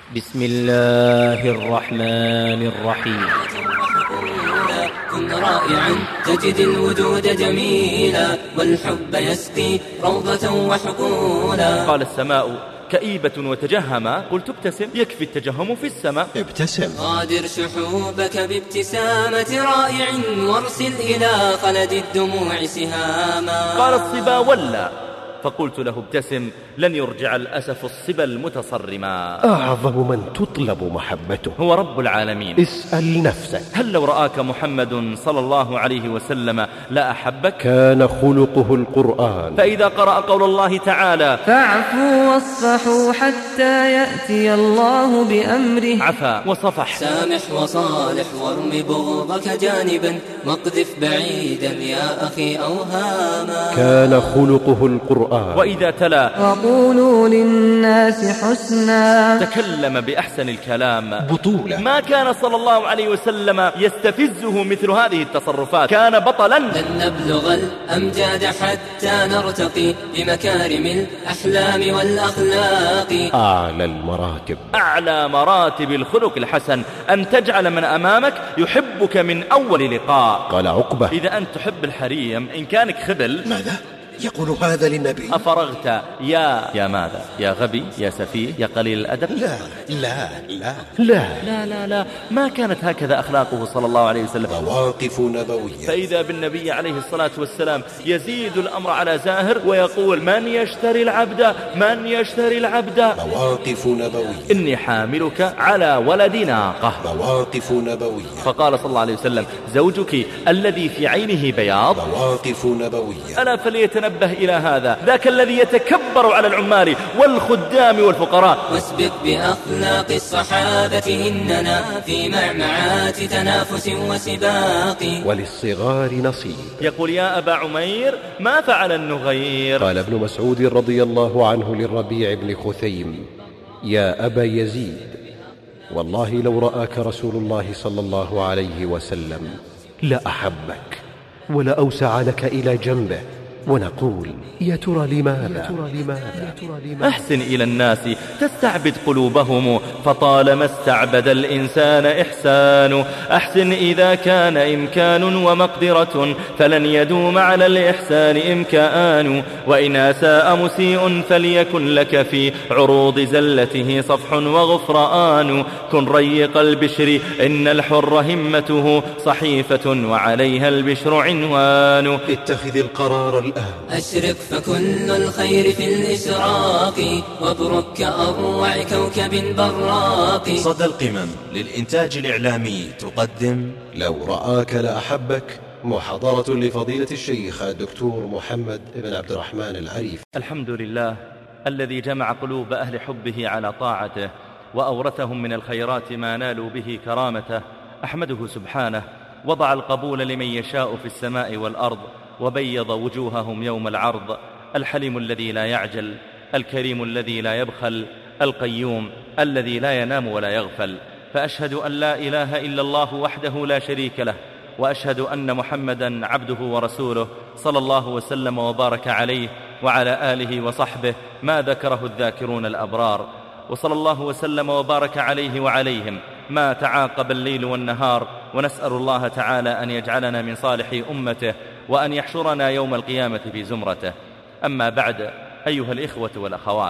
بسم الله الرحمن الرحيم. كن رائعا تجد الوجود جميلا، والحب يسقي روضة وحقولا. قال السماء كئيبة وتجهما، قلت ابتسم يكفي التجهم في السماء. ابتسم. غادر شحوبك بابتسامة رائع، وارسل إلى خلد الدموع سهاما. قال الصبا ولا، فقلت له ابتسم لن يرجع الأسف الصبا المتصرما. أعظم من تطلب محبته هو رب العالمين. اسأل نفسك، هل لو رآك محمد صلى الله عليه وسلم لا أحبك؟ كان خلقه القرآن. فإذا قرأ قول الله تعالى فاعفوا واصفحوا حتى يأتي الله بأمره. عفا وصفح. سامح وصالح وارم بغضك جانبا، واقذف بعيدا يا أخي أوهاما. كان خلقه القرآن. وإذا تلا وقولوا للناس حسنا. تكلم بأحسن الكلام. بطولة. ما كان صلى الله عليه وسلم يستفزه مثل هذه التصرفات، كان بطلا. لن نبلغ الأمجاد حتى نرتقي بمكارم الأحلام والأخلاق. أعلى المراتب، أعلى مراتب الخلق الحسن أن تجعل من أمامك يحبك من أول لقاء. قال عقبة: إذا أنت تحب الحريم إن كانك خبل. ماذا؟ يقول هذا للنبي؟ أفرغت يا ماذا؟ يا غبي، يا سفيه، يا قليل الأدب. لا لا لا لا لا لا لا، ما كانت هكذا أخلاقه صلى الله عليه وسلم. مواقف نبوية. فإذا بالنبي عليه الصلاة والسلام يزيد الأمر على زاهر ويقول من يشتري العبد، من يشتري العبد. مواقف نبوية. إني حاملك على ولد ناقة. مواقف نبوية. فقال صلى الله عليه وسلم زوجك الذي في عينه بياض. مواقف نبوية. ألا فليتنبه إلى هذا ذاك الذي يتكبر على العمال والخدام والفقراء. واسبق بأخلاق الصحابة، إننا في معمعات تنافس وسباق. وللصغار نصيب. يقول يا أبا عمير ما فعل النغير. قال ابن مسعود رضي الله عنه للربيع بن خثيم: يا أبا يزيد، والله لو رآك رسول الله صلى الله عليه وسلم لأحبك ولأوسع لك إلى جنبه. ونقول: يا ترى لماذا؟ أحسن إلى الناس تستعبد قلوبهم، فطالما استعبد الإنسان إحسان. أحسن إذا كان إمكان ومقدرة، فلن يدوم على الإحسان إمكان. وإن أساء مسيء فليكن لك في عروض زلته صفح وغفران. كن ريق البشر إن الحر همته صحيفة، وعليها البشر عنوان. اتخذ القرار الآن. أشرق فكل الخير في الإشراق، وابرك كأروع كوكب براق. صدى القمم للإنتاج الإعلامي تقدم لو رآك لأحبك، محاضرة لفضيلة الشيخ الدكتور محمد بن عبد الرحمن العريف. الحمد لله الذي جمع قلوب أهل حبه على طاعته، وأورثهم من الخيرات ما نالوا به كرامته. أحمده سبحانه، وضع القبول لمن يشاء في السماء والأرض، وبيض وجوههم يوم العرض. الحليم الذي لا يعجل، الكريم الذي لا يبخل، القيوم الذي لا ينام ولا يغفل. فأشهد أن لا إله إلا الله وحده لا شريك له، وأشهد أن محمدا عبده ورسوله، صلى الله وسلم وبارك عليه وعلى آله وصحبه ما ذكره الذاكرون الأبرار. وصلى الله وسلم وبارك عليه وعليهم ما تعاقب الليل والنهار. ونسأل الله تعالى أن يجعلنا من صالح أمته، وأن يحشرنا يوم القيامة في زمرته. أما بعد، أيها الإخوة والأخوات،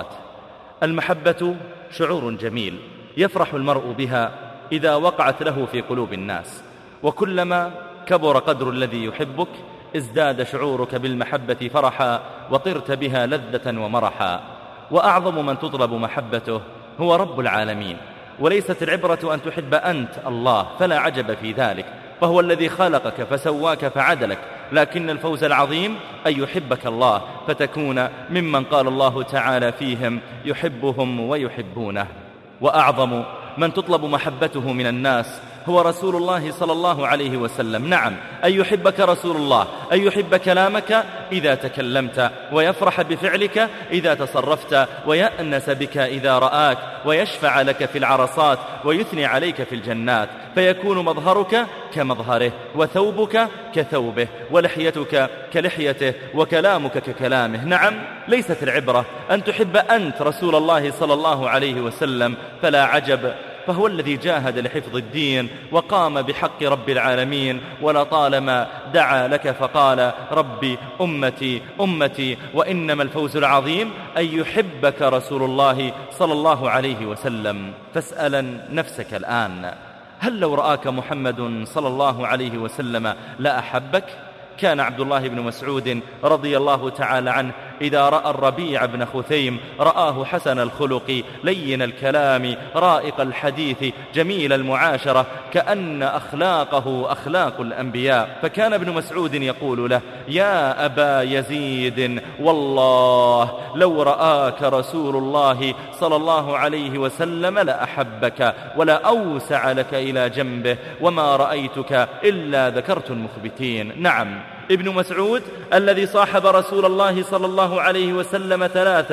المحبة شعور جميل يفرح المرء بها إذا وقعت له في قلوب الناس، وكلما كبر قدر الذي يحبك ازداد شعورك بالمحبة فرحا، وطرت بها لذة ومرحا. وأعظم من تطلب محبته هو رب العالمين، وليست العبرة أن تحب أنت الله، فلا عجب في ذلك، فهو الذي خلقك فسواك فعدلك. لكن الفوز العظيم أن يحبك الله، فتكون ممن قال الله تعالى فيهم يحبهم ويحبونه. وأعظم من تطلب محبته من الناس هو رسول الله صلى الله عليه وسلم. نعم، أن يحبك رسول الله، أن يحب كلامك إذا تكلمت، ويفرح بفعلك إذا تصرفت، ويأنس بك إذا رآك، ويشفع لك في العرصات، ويثني عليك في الجنات، فيكون مظهرك كمظهره، وثوبك كثوبه، ولحيتك كلحيته، وكلامك ككلامه. نعم، ليست العبرة أن تحب أنت رسول الله صلى الله عليه وسلم، فلا عجب، فهو الذي جاهد لحفظ الدين وقام بحق رب العالمين، ولطالما دعا لك فقال ربي أمتي أمتي، وإنما الفوز العظيم أن يحبك رسول الله صلى الله عليه وسلم. فاسألا نفسك الآن، هل لو رآك محمد صلى الله عليه وسلم لا أحبك؟ كان عبد الله بن مسعود رضي الله تعالى عنه إذا رأى الربيع بن خثيم رآه حسن الخلق لين الكلام رائق الحديث جميل المعاشرة، كأن أخلاقه أخلاق الأنبياء، فكان ابن مسعود يقول له يا أبا يزيد والله لو رآك رسول الله صلى الله عليه وسلم لأحبك ولا أوسع لك إلى جنبه، وما رأيتك إلا ذكرت المخبتين. نعم، ابن مسعود الذي صاحب رسول الله صلى الله عليه وسلم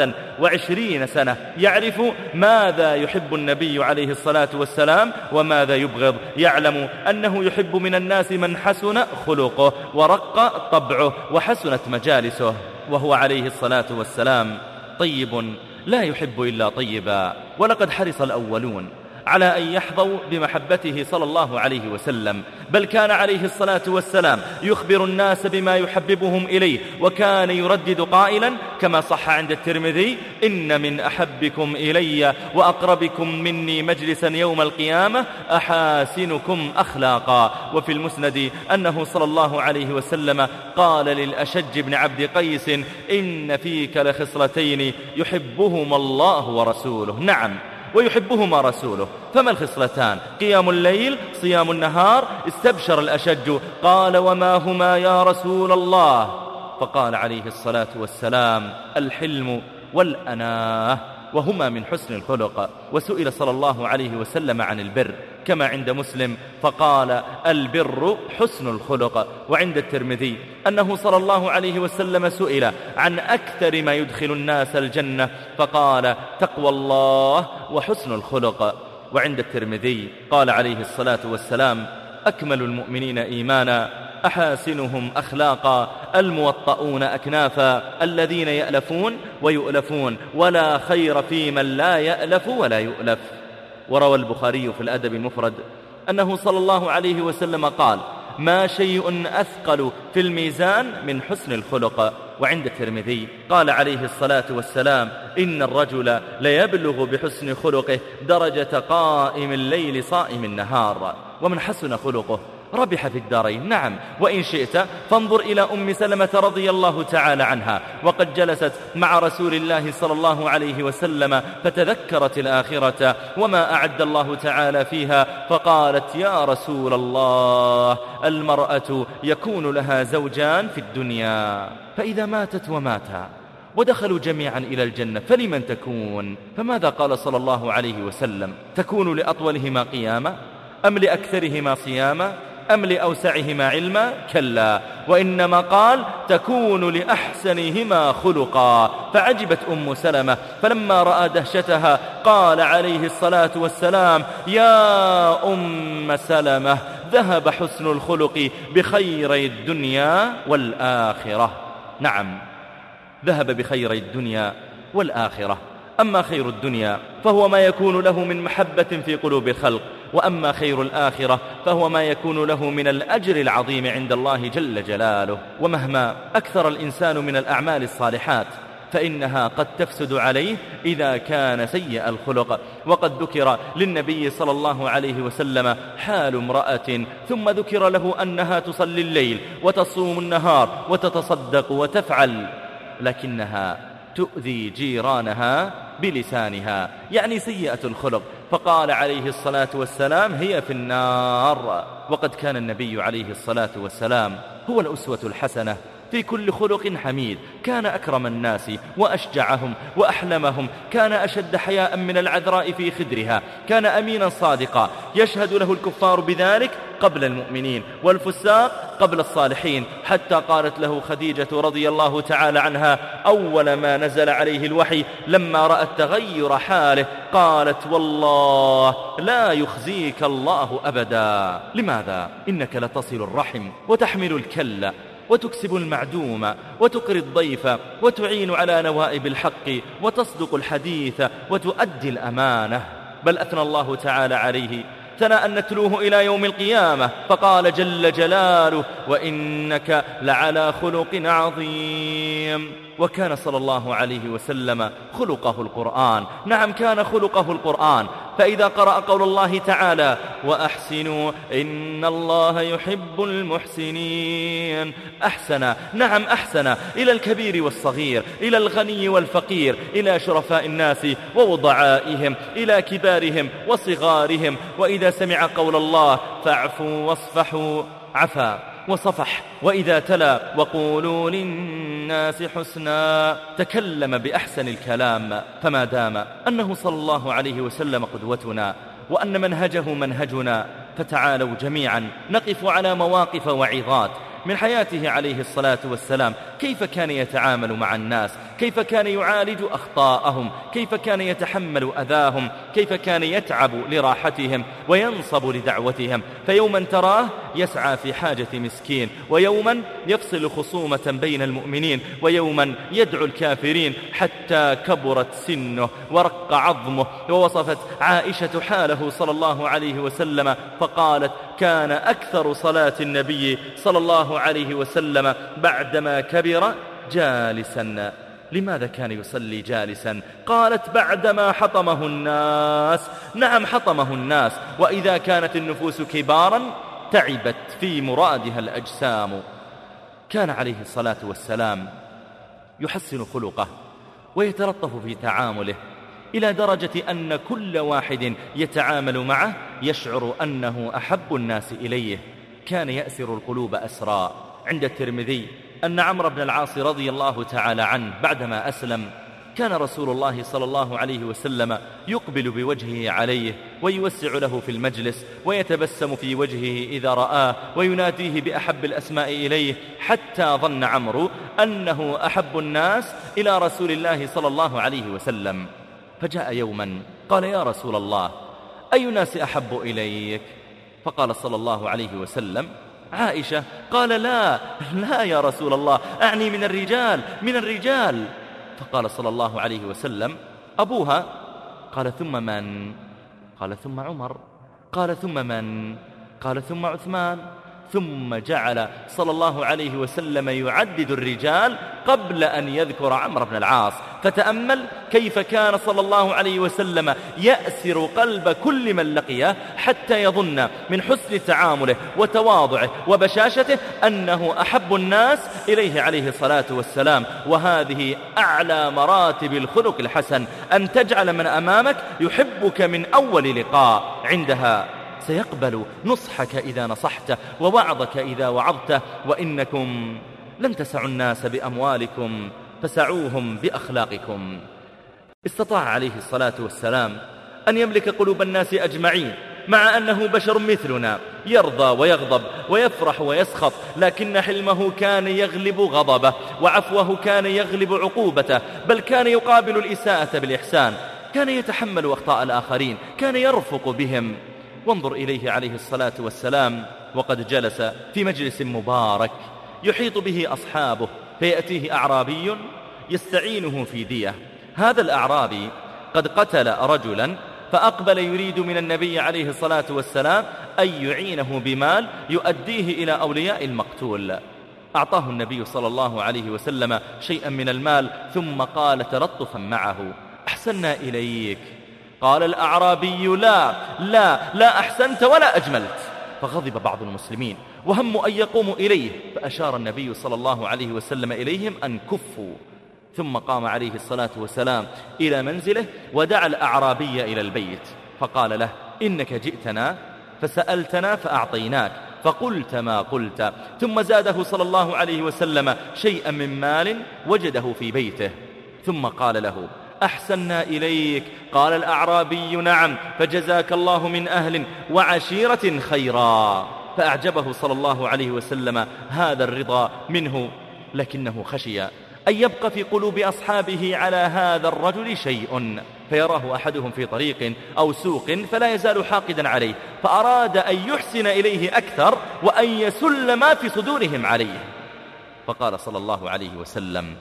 23 سنة يعرف ماذا يحب النبي عليه الصلاة والسلام وماذا يبغض، يعلم أنه يحب من الناس من حسن خلقه ورق طبعه وحسنت مجالسه، وهو عليه الصلاة والسلام طيب لا يحب إلا طيبا. ولقد حرص الأولون على أن يحظوا بمحبته صلى الله عليه وسلم، بل كان عليه الصلاة والسلام يخبر الناس بما يحببهم إليه، وكان يردد قائلا كما صح عند الترمذي إن من أحبكم إلي وأقربكم مني مجلسا يوم القيامة أحاسنكم أخلاقا. وفي المسند أنه صلى الله عليه وسلم قال للأشج بن عبد قيس إن فيك لخصلتين يحبهما الله ورسوله. نعم، ويحبهما رسوله. فما الخصلتان؟ قيام الليل، صيام النهار. استبشر الأشج قال وما هما يا رسول الله؟ فقال عليه الصلاة والسلام الحلم والأناه، وهما من حسن الخلق. وسئل صلى الله عليه وسلم عن البر كما عند مسلم فقال البر حسن الخلق. وعند الترمذي أنه صلى الله عليه وسلم سئل عن أكثر ما يدخل الناس الجنة فقال تقوى الله وحسن الخلق. وعند الترمذي قال عليه الصلاة والسلام أكمل المؤمنين إيمانا أحاسنهم أخلاقا الموطؤون أكنافا الذين يألفون ويؤلفون ولا خير في من لا يألف ولا يؤلف. وروى البخاري في الأدب المفرد أنه صلى الله عليه وسلم قال ما شيء أثقل في الميزان من حسن الخلق. وعند الترمذي قال عليه الصلاة والسلام إن الرجل ليبلغ بحسن خلقه درجة قائم الليل صائم النهار. ومن حسن خلقه ربح في الدارين. نعم، وإن شئت فانظر إلى أم سلمة رضي الله تعالى عنها وقد جلست مع رسول الله صلى الله عليه وسلم فتذكرت الآخرة وما أعد الله تعالى فيها فقالت يا رسول الله المرأة يكون لها زوجان في الدنيا فإذا ماتت وماتا ودخلوا جميعا إلى الجنة فلمن تكون؟ فماذا قال صلى الله عليه وسلم؟ تكون لأطولهما قياما أم لأكثرهما صياما أم لأوسعهما علما؟ كلا، وإنما قال تكون لأحسنهما خلقا. فعجبت أم سلمة فلما رأى دهشتها قال عليه الصلاة والسلام يا أم سلمة ذهب حسن الخلق بخيري الدنيا والآخرة. نعم، ذهب بخيري الدنيا والآخرة. أما خير الدنيا فهو ما يكون له من محبة في قلوب الخلق، وأما خير الآخرة فهو ما يكون له من الأجر العظيم عند الله جل جلاله. ومهما أكثر الإنسان من الأعمال الصالحات فإنها قد تفسد عليه إذا كان سيء الخلق. وقد ذكر للنبي صلى الله عليه وسلم حال امرأة ثم ذكر له أنها تصلي الليل وتصوم النهار وتتصدق وتفعل، لكنها تؤذي جيرانها بلسانها، يعني سيئة الخلق، فقال عليه الصلاة والسلام هي في النار. وقد كان النبي عليه الصلاة والسلام هو الأسوة الحسنة في كل خلق حميد. كان أكرم الناس وأشجعهم وأحلمهم، كان أشد حياء من العذراء في خدرها، كان أمينا صادقا يشهد له الكفار بذلك قبل المؤمنين والفساق قبل الصالحين، حتى قالت له خديجة رضي الله تعالى عنها أول ما نزل عليه الوحي لما رأت تغير حاله، قالت والله لا يخزيك الله أبدا. لماذا؟ إنك لتصل الرحم وتحمل الكل وتكسب المعدوم وتقري الضيف وتعين على نوائب الحق وتصدق الحديث وتؤدي الأمانة. بل أثنى الله تعالى عليه ثناء نتلوه إلى يوم القيامة، فقال جل جلاله وإنك لعلى خلق عظيم. وكان صلى الله عليه وسلم خلقه القرآن. نعم، كان خلقه القرآن. فإذا قرأ قول الله تعالى وأحسنوا إن الله يحب المحسنين، أحسن، نعم أحسن، إلى الكبير والصغير، إلى الغني والفقير، إلى شرفاء الناس ووضعائهم، إلى كبارهم وصغارهم. وإذا سمع قول الله فاعفوا واصفحوا، عفا وصفح. وإذا تلا وقولوا للناس حسنا، تكلم بأحسن الكلام. فما دام أنه صلى الله عليه وسلم قدوتنا وأن منهجه منهجنا، فتعالوا جميعا نقف على مواقف وعظات من حياته عليه الصلاة والسلام. كيف كان يتعامل مع الناس، كيف كان يعالج أخطاءهم، كيف كان يتحمل أذاهم، كيف كان يتعب لراحتهم وينصب لدعوتهم. فيوما تراه يسعى في حاجة مسكين، ويوما يفصل خصومة بين المؤمنين، ويوما يدعو الكافرين، حتى كبرت سنه ورق عظمه. ووصفت عائشة حاله صلى الله عليه وسلم فقالت كان أكثر صلاة النبي صلى الله عليه وسلم بعدما كبر جالسا. لماذا كان يصلي جالسا؟ قالت بعدما حطمه الناس. نعم، حطمه الناس. وإذا كانت النفوس كبارا تعبت في مرادها الأجسام. كان عليه الصلاة والسلام يحسن خلقه ويتلطف في تعامله، إلى درجة أن كل واحد يتعامل معه يشعر أنه أحب الناس إليه. كان يأسر القلوب أسرا. عند الترمذي أن عمرو بن العاص رضي الله تعالى عنه بعدما أسلم، كان رسول الله صلى الله عليه وسلم يقبل بوجهه عليه ويوسع له في المجلس ويتبسم في وجهه إذا رآه ويناديه بأحب الأسماء إليه، حتى ظن عمرو أنه أحب الناس إلى رسول الله صلى الله عليه وسلم. فجاء يوما قال يا رسول الله أي الناس أحب إليك؟ فقال صلى الله عليه وسلم عائشة. قال لا يا رسول الله، أعني من الرجال. فقال صلى الله عليه وسلم أبوها. قال ثم من؟ قال ثم عمر. قال ثم من؟ قال ثم عثمان. ثم جعل صلى الله عليه وسلم يعدد الرجال قبل أن يذكر عمرو بن العاص. فتأمل كيف كان صلى الله عليه وسلم يأسر قلب كل من لقيه، حتى يظن من حسن تعامله وتواضعه وبشاشته أنه أحب الناس إليه عليه الصلاة والسلام. وهذه أعلى مراتب الخلق الحسن، أن تجعل من أمامك يحبك من أول لقاء. عندها سيقبل نصحك إذا نصحته ووعظك إذا وعظته. وإنكم لن تسعوا الناس بأموالكم فسعوهم بأخلاقكم. استطاع عليه الصلاة والسلام أن يملك قلوب الناس أجمعين، مع أنه بشر مثلنا يرضى ويغضب ويفرح ويسخط، لكن حلمه كان يغلب غضبه، وعفوه كان يغلب عقوبته، بل كان يقابل الإساءة بالإحسان، كان يتحمل أخطاء الآخرين، كان يرفق بهم. وانظر إليه عليه الصلاة والسلام وقد جلس في مجلس مبارك يحيط به أصحابه، فيأتيه أعرابي يستعينه في دية. هذا الأعرابي قد قتل رجلا، فأقبل يريد من النبي عليه الصلاة والسلام أن يعينه بمال يؤديه إلى أولياء المقتول. أعطاه النبي صلى الله عليه وسلم شيئا من المال، ثم قال تلطفا معه أحسننا إليك. قال الأعرابي لا أحسنت ولا أجملت. فغضب بعض المسلمين وهموا أن يقوموا إليه، فأشار النبي صلى الله عليه وسلم إليهم أن كفوا. ثم قام عليه الصلاة والسلام إلى منزله ودعا الأعرابي إلى البيت، فقال له إنك جئتنا فسألتنا فأعطيناك، فقلت ما قلت. ثم زاده صلى الله عليه وسلم شيئا من مال وجده في بيته، ثم قال له: أحسنا إليك. قال الأعرابي: نعم، فجزاك الله من أهل وعشيرة خيرا. فأعجبه صلى الله عليه وسلم هذا الرضا منه، لكنه خشي أن يبقى في قلوب أصحابه على هذا الرجل شيء، فيراه أحدهم في طريق أو سوق فلا يزال حاقدا عليه، فأراد أن يحسن إليه أكثر وأن يسل ما في صدورهم عليه. فقال صلى الله عليه وسلم: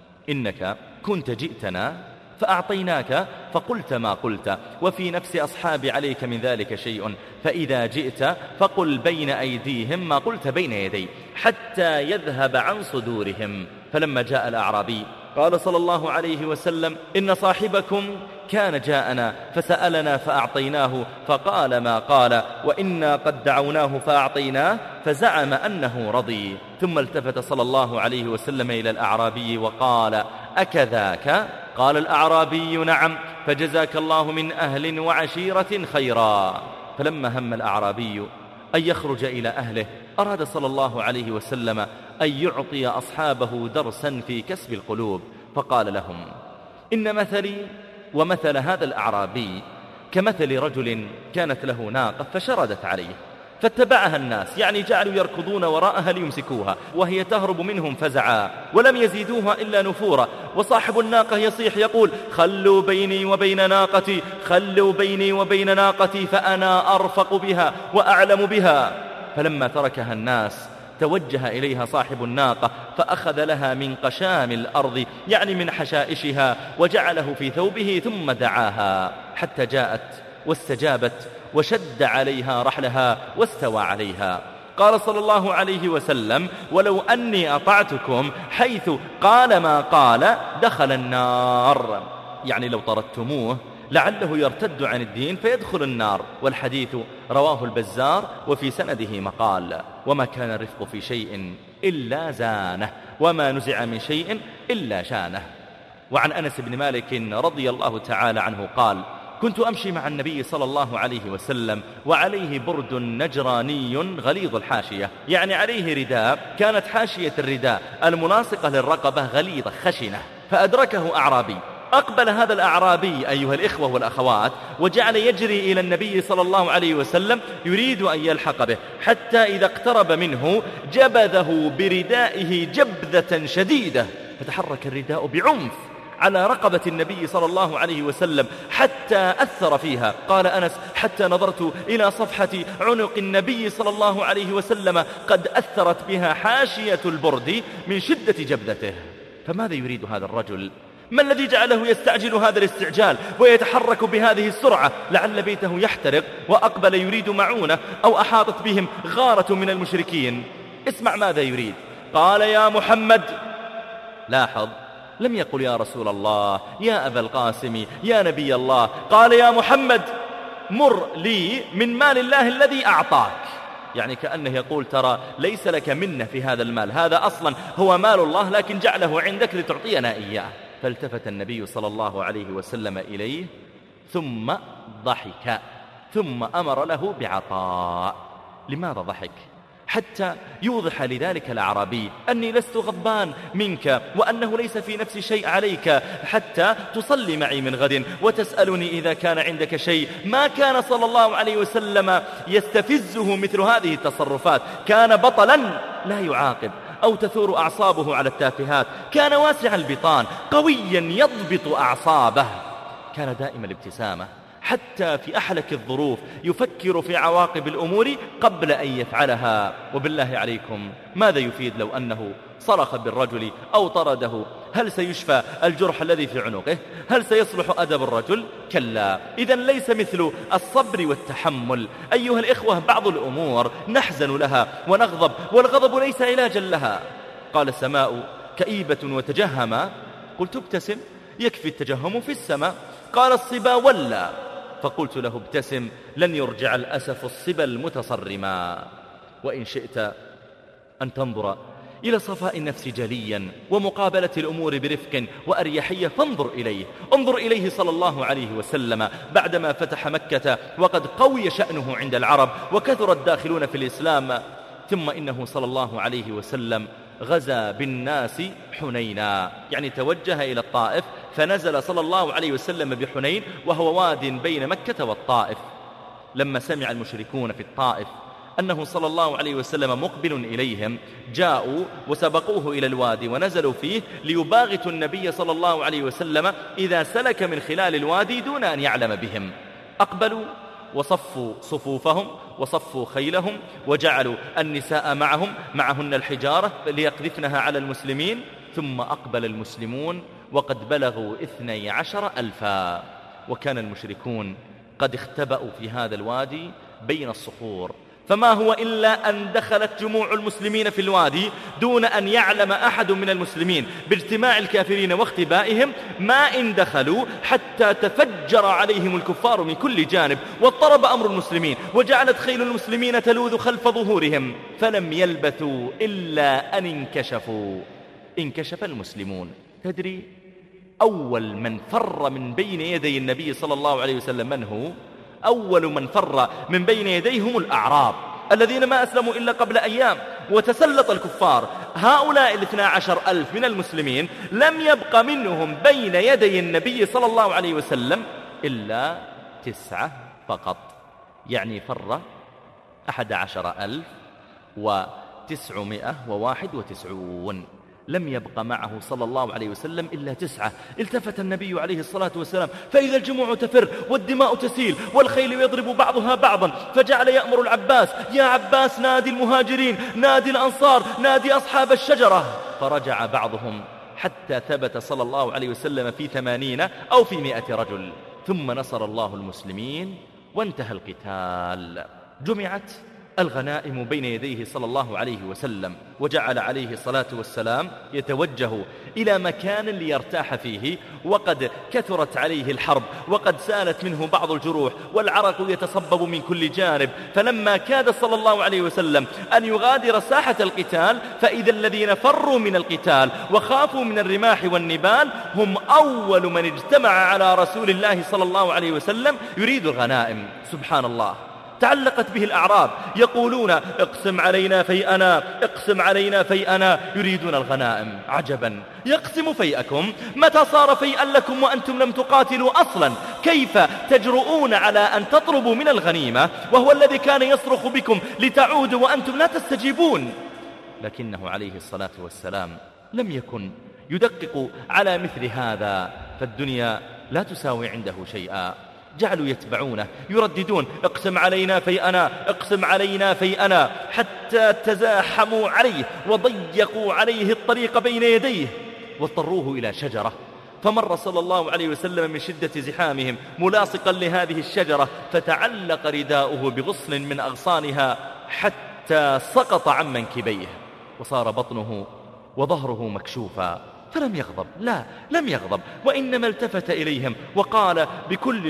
إنك كنت جئتنا فأعطيناك فقلت ما قلت، وفي نفس أصحابي عليك من ذلك شيء، فإذا جئت فقل بين أيديهم ما قلت بين يدي حتى يذهب عن صدورهم. فلما جاء الأعرابي قال صلى الله عليه وسلم: إن صاحبكم كان جاءنا فسألنا فأعطيناه فقال ما قال، وإنا قد دعوناه فأعطيناه فزعم أنه رضي. ثم التفت صلى الله عليه وسلم إلى الأعرابي وقال: أكذاك؟ قال الأعرابي: نعم، فجزاك الله من أهل وعشيرة خيرا. فلما هم الأعرابي أن يخرج إلى أهله أراد صلى الله عليه وسلم أن يعطي أصحابه درسا في كسب القلوب، فقال لهم: إن مثلي ومثل هذا الأعرابي كمثل رجل كانت له ناقة فشردت عليه، فاتبعها الناس، يعني جعلوا يركضون وراءها ليمسكوها وهي تهرب منهم فزعا، ولم يزيدوها إلا نفورا. وصاحب الناقة يصيح يقول: خلوا بيني وبين ناقتي، خلوا بيني وبين ناقتي، فأنا أرفق بها وأعلم بها. فلما تركها الناس توجه إليها صاحب الناقة فأخذ لها من قشام الأرض، يعني من حشائشها، وجعله في ثوبه ثم دعاها حتى جاءت واستجابت وشد عليها رحلها واستوى عليها. قال صلى الله عليه وسلم: ولو أني أطعتكم حيث قال ما قال دخل النار، يعني لو طردتموه لعله يرتد عن الدين فيدخل النار. والحديث رواه البزار وفي سنده مقال: وما كان الرفق في شيء إلا زانه، وما نزع من شيء إلا شانه. وعن أنس بن مالك رضي الله تعالى عنه قال: كنت أمشي مع النبي صلى الله عليه وسلم وعليه برد نجراني غليظ الحاشية، يعني عليه رداء كانت حاشية الرداء الملاصقة للرقبة غليظة خشنة، فأدركه أعرابي. أقبل هذا الأعرابي أيها الإخوة والأخوات وجعل يجري إلى النبي صلى الله عليه وسلم يريد أن يلحق به، حتى إذا اقترب منه جبذه بردائه جبذة شديدة، فتحرك الرداء بعنف على رقبة النبي صلى الله عليه وسلم حتى أثر فيها. قال أنس: حتى نظرت إلى صفحة عنق النبي صلى الله عليه وسلم قد أثرت بها حاشية البرد من شدة جبذته. فماذا يريد هذا الرجل؟ ما الذي جعله يستعجل هذا الاستعجال ويتحرك بهذه السرعة؟ لعل بيته يحترق وأقبل يريد معونة أو أحاطت بهم غارة من المشركين. اسمع ماذا يريد. قال: يا محمد. لاحظ، لم يقل يا رسول الله، يا أبا القاسم، يا نبي الله، قال: يا محمد مر لي من مال الله الذي أعطاك، يعني كأنه يقول: ترى ليس لك منه في هذا المال، هذا أصلا هو مال الله لكن جعله عندك لتعطينا إياه. فالتفت النبي صلى الله عليه وسلم إليه ثم ضحك، ثم أمر له بعطاء. لماذا ضحك؟ حتى يوضح لذلك الأعرابي أني لست غضبان منك، وأنه ليس في نفسي شيء عليك، حتى تصلي معي من غد وتسألني إذا كان عندك شيء. ما كان صلى الله عليه وسلم يستفزه مثل هذه التصرفات، كان بطلا لا يعاقب أو تثور أعصابه على التافهات، كان واسع البطان قويا يضبط أعصابه، كان دائم الابتسامة، حتى في أحلك الظروف يفكر في عواقب الأمور قبل أن يفعلها. وبالله عليكم ماذا يفيد لو أنه صرخ بالرجل أو طرده؟ هل سيشفى الجرح الذي في عنقه؟ هل سيصلح أدب الرجل؟ كلا. إذن ليس مثل الصبر والتحمل أيها الإخوة بعض الأمور نحزن لها ونغضب، والغضب ليس علاجا لها. قال: السماء كئيبة وتجهما. قلت: ابتسم، يكفي التجهم في السماء. قال: الصبا ولا. فقلت له: ابتسم، لن يرجع الأسف الصبا المتصرما. وإن شئت أن تنظر إلى صفاء النفس جليا ومقابلة الأمور برفق وأريحية، فانظر إليه، انظر إليه صلى الله عليه وسلم بعدما فتح مكة وقد قوي شأنه عند العرب وكثر الداخلون في الإسلام، ثم إنه صلى الله عليه وسلم غزا بالناس حنينا، يعني توجه إلى الطائف، فنزل صلى الله عليه وسلم بحنين وهو واد بين مكة والطائف. لما سمع المشركون في الطائف أنه صلى الله عليه وسلم مقبل إليهم جاءوا وسبقوه إلى الوادي ونزلوا فيه ليباغتوا النبي صلى الله عليه وسلم إذا سلك من خلال الوادي دون أن يعلم بهم. أقبلوا وصفوا صفوفهم وصفوا خيلهم وجعلوا النساء معهن الحجارة ليقذفنها على المسلمين، ثم أقبل المسلمون وقد بلغوا 12,000، وكان المشركون قد اختبأوا في هذا الوادي بين الصخور، فما هو إلا أن دخلت جموع المسلمين في الوادي دون أن يعلم أحد من المسلمين باجتماع الكافرين واختبائهم، ما إن دخلوا حتى تفجر عليهم الكفار من كل جانب واضطرب أمر المسلمين وجعلت خيل المسلمين تلوذ خلف ظهورهم، فلم يلبثوا إلا أن انكشف المسلمون. تدري أول من فر من بين يدي النبي صلى الله عليه وسلم من هو؟ أول من فر من بين يديهم الأعراب الذين ما أسلموا إلا قبل أيام، وتسلط الكفار. هؤلاء 12,000 من المسلمين لم يبق منهم بين يدي النبي صلى الله عليه وسلم إلا 9 فقط، يعني فر 11,991. لم يبق معه صلى الله عليه وسلم إلا 9. التفت النبي عليه الصلاة والسلام فإذا الجموع تفر والدماء تسيل والخيل يضرب بعضها بعضا، فجعل يأمر العباس: يا عباس نادي المهاجرين، نادي الأنصار، نادي أصحاب الشجرة. فرجع بعضهم حتى ثبت صلى الله عليه وسلم في 80 أو في 100 رجل، ثم نصر الله المسلمين وانتهى القتال. جمعت الغنائم بين يديه صلى الله عليه وسلم، وجعل عليه الصلاة والسلام يتوجه إلى مكان ليرتاح فيه، وقد كثرت عليه الحرب وقد سالت منه بعض الجروح والعرق يتصبب من كل جانب، فلما كاد صلى الله عليه وسلم أن يغادر ساحة القتال فإذا الذين فروا من القتال وخافوا من الرماح والنبال هم أول من اجتمع على رسول الله صلى الله عليه وسلم يريد الغنائم. سبحان الله، تعلقت به الأعراب يقولون: اقسم علينا فيئنا، اقسم علينا فيئنا، يريدون الغنائم. عجبا، يقسم فيئكم؟ متى صار فيئا لكم وأنتم لم تقاتلوا أصلا؟ كيف تجرؤون على أن تطلبوا من الغنيمة وهو الذي كان يصرخ بكم لتعودوا وأنتم لا تستجيبون؟ لكنه عليه الصلاة والسلام لم يكن يدقق على مثل هذا، فالدنيا لا تساوي عنده شيئا. جعلوا يتبعونه يرددون: اقسم علينا فيئنا، اقسم علينا فيئنا، حتى تزاحموا عليه وضيقوا عليه الطريق بين يديه واضطروه إلى شجرة، فمر صلى الله عليه وسلم من شدة زحامهم ملاصقا لهذه الشجرة، فتعلق رداؤه بغصن من أغصانها حتى سقط عن منكبيه، وصار بطنه وظهره مكشوفا، فلم يغضب، لا، لم يغضب، وإنما التفت إليهم وقال بكل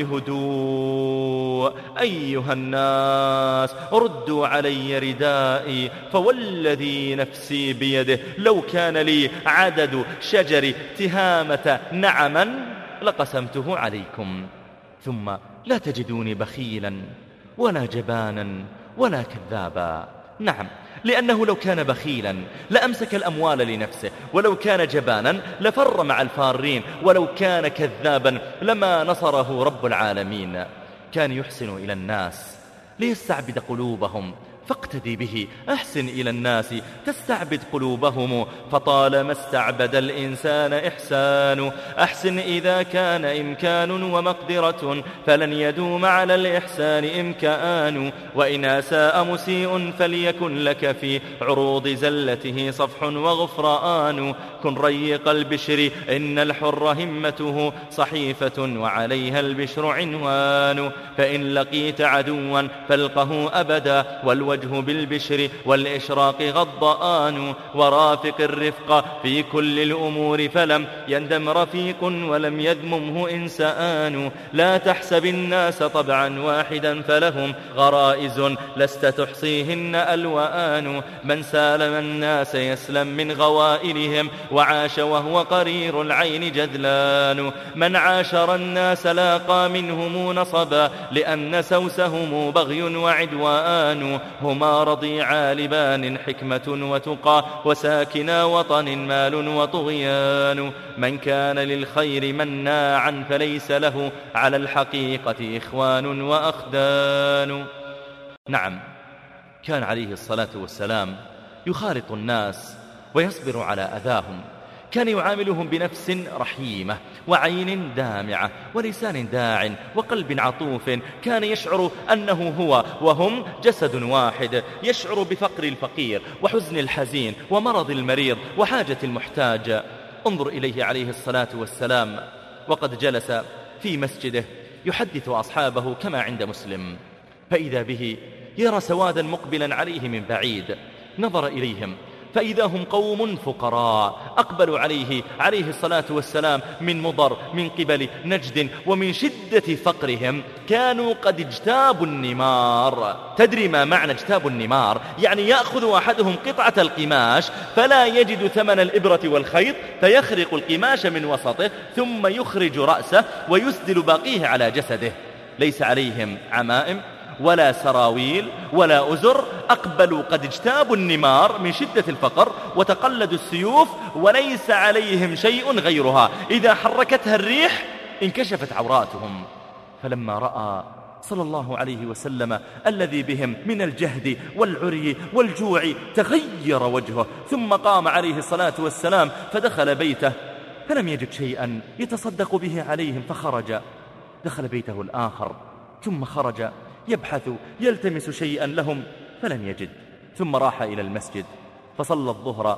هدوء: أيها الناس، ردوا علي ردائي، فوالذي نفسي بيده لو كان لي عدد شجر تهامة نعما لقسمته عليكم، ثم لا تجدوني بخيلا ولا جبانا ولا كذابا. نعم، لأنه لو كان بخيلا لأمسك الأموال لنفسه، ولو كان جبانا لفر مع الفارين، ولو كان كذابا لما نصره رب العالمين. كان يحسن إلى الناس ليستعبد قلوبهم، فاقتدي به، أحسن إلى الناس تستعبد قلوبهم، فطالما استعبد الإنسان إحسان، أحسن إذا كان إمكان ومقدرة، فلن يدوم على الإحسان إمكان، وإن أساء مسيء فليكن لك في عروض زلته صفح وغفران، كن ريق البشر إن الحر همته صحيفة وعليها البشر عنوان، فإن لقيت عدوا فالقه أبدا، والولد الوجه بالبشر والإشراق غضآن ورافق الرفق في كل الأمور فلم يندم رفيق ولم يذممه إنسان لا تحسب الناس طبعا واحدا فلهم غرائز لست تحصيهن ألوان من سالم الناس يسلم من غوائلهم وعاش وهو قرير العين جذلان من عاشر الناس لاقى منهم نصبا لأن سوسهم بغي وعدوان هما رضيعا لبان حكمة وتقى وساكنا وطن مال وطغيان من كان للخير مناعا فليس له على الحقيقة إخوان وأخدان. نعم، كان عليه الصلاة والسلام يخالط الناس ويصبر على أذاهم، كان يعاملهم بنفس رحيمة وعين دامعة ولسان داع وقلب عطوف، كان يشعر أنه هو وهم جسد واحد، يشعر بفقر الفقير وحزن الحزين ومرض المريض وحاجة المحتاج. انظر إليه عليه الصلاة والسلام وقد جلس في مسجده يحدث أصحابه كما عند مسلم، فإذا به يرى سوادا مقبلا عليه من بعيد، نظر إليهم فإذا هم قوم فقراء أقبلوا عليه الصلاة والسلام من مضر من قبل نجد، ومن شدة فقرهم كانوا قد اجتابوا النمار. تدري ما معنى اجتابوا النمار؟ يعني يأخذ أحدهم قطعة القماش فلا يجد ثمن الإبرة والخيط فيخرق القماش من وسطه ثم يخرج رأسه ويسدل باقيه على جسده، ليس عليهم عمائم ولا سراويل ولا أزر، أقبلوا قد اجتابوا النمار من شدة الفقر وتقلدوا السيوف وليس عليهم شيء غيرها، إذا حركتها الريح انكشفت عوراتهم. فلما رأى صلى الله عليه وسلم الذي بهم من الجهد والعري والجوع تغير وجهه، ثم قام عليه الصلاة والسلام فدخل بيته فلم يجد شيئا يتصدق به عليهم فخرج، دخل بيته الآخر ثم خرج يبحث يلتمس شيئا لهم فلم يجد، ثم راح إلى المسجد فصلى الظهر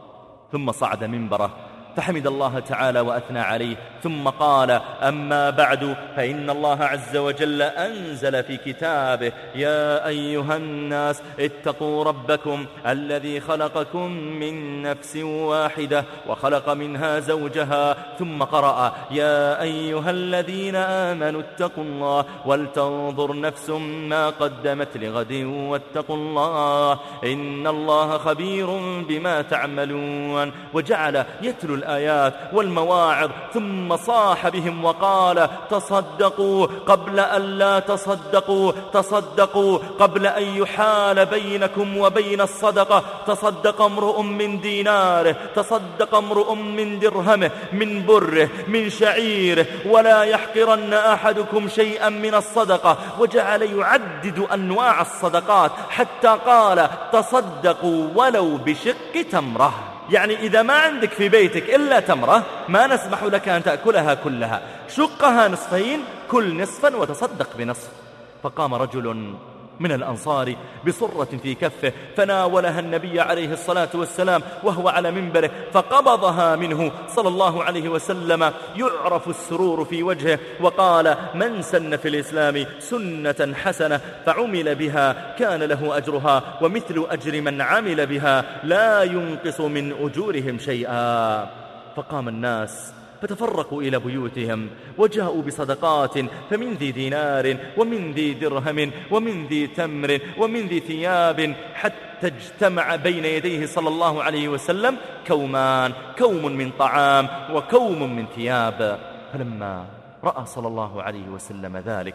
ثم صعد منبره فحمد الله تعالى وأثنى عليه، ثم قال: أما بعد فإن الله عز وجل أنزل في كتابه: يا أيها الناس اتقوا ربكم الذي خلقكم من نفس واحدة وخلق منها زوجها، ثم قرأ: يا أيها الذين آمنوا اتقوا الله ولتنظر نفس ما قدمت لغد واتقوا الله إن الله خبير بما تعملون. وجعل يتلو الآيات والمواعظ ثم صاح بهم وقال: تصدقوا قبل أن لا تصدقوا، تصدقوا قبل أن يحال بينكم وبين الصدقة، تصدق امرؤ من ديناره، تصدق امرؤ من درهمه، من بره، من شعيره، ولا يحقرن أحدكم شيئا من الصدقة. وجعل يعدد أنواع الصدقات حتى قال: تصدقوا ولو بشق تمرة، يعني إذا ما عندك في بيتك إلا تمرة ما نسمح لك أن تأكلها كلها، شقها نصفين، كل نصفا وتصدق بنصف. فقام رجل من الأنصار بصرة في كفه فناولها النبي عليه الصلاة والسلام وهو على منبره فقبضها منه صلى الله عليه وسلم، يعرف السرور في وجهه، وقال: من سن في الإسلام سنة حسنة فعمل بها كان له أجرها ومثل أجر من عمل بها لا ينقص من أجورهم شيئا. فقام الناس فتفرقوا إلى بيوتهم وجاءوا بصدقات، فمن ذي دينار ومن ذي درهم ومن ذي تمر ومن ذي ثياب، حتى اجتمع بين يديه صلى الله عليه وسلم كومان، كوم من طعام وكوم من ثياب. فلما رأى صلى الله عليه وسلم ذلك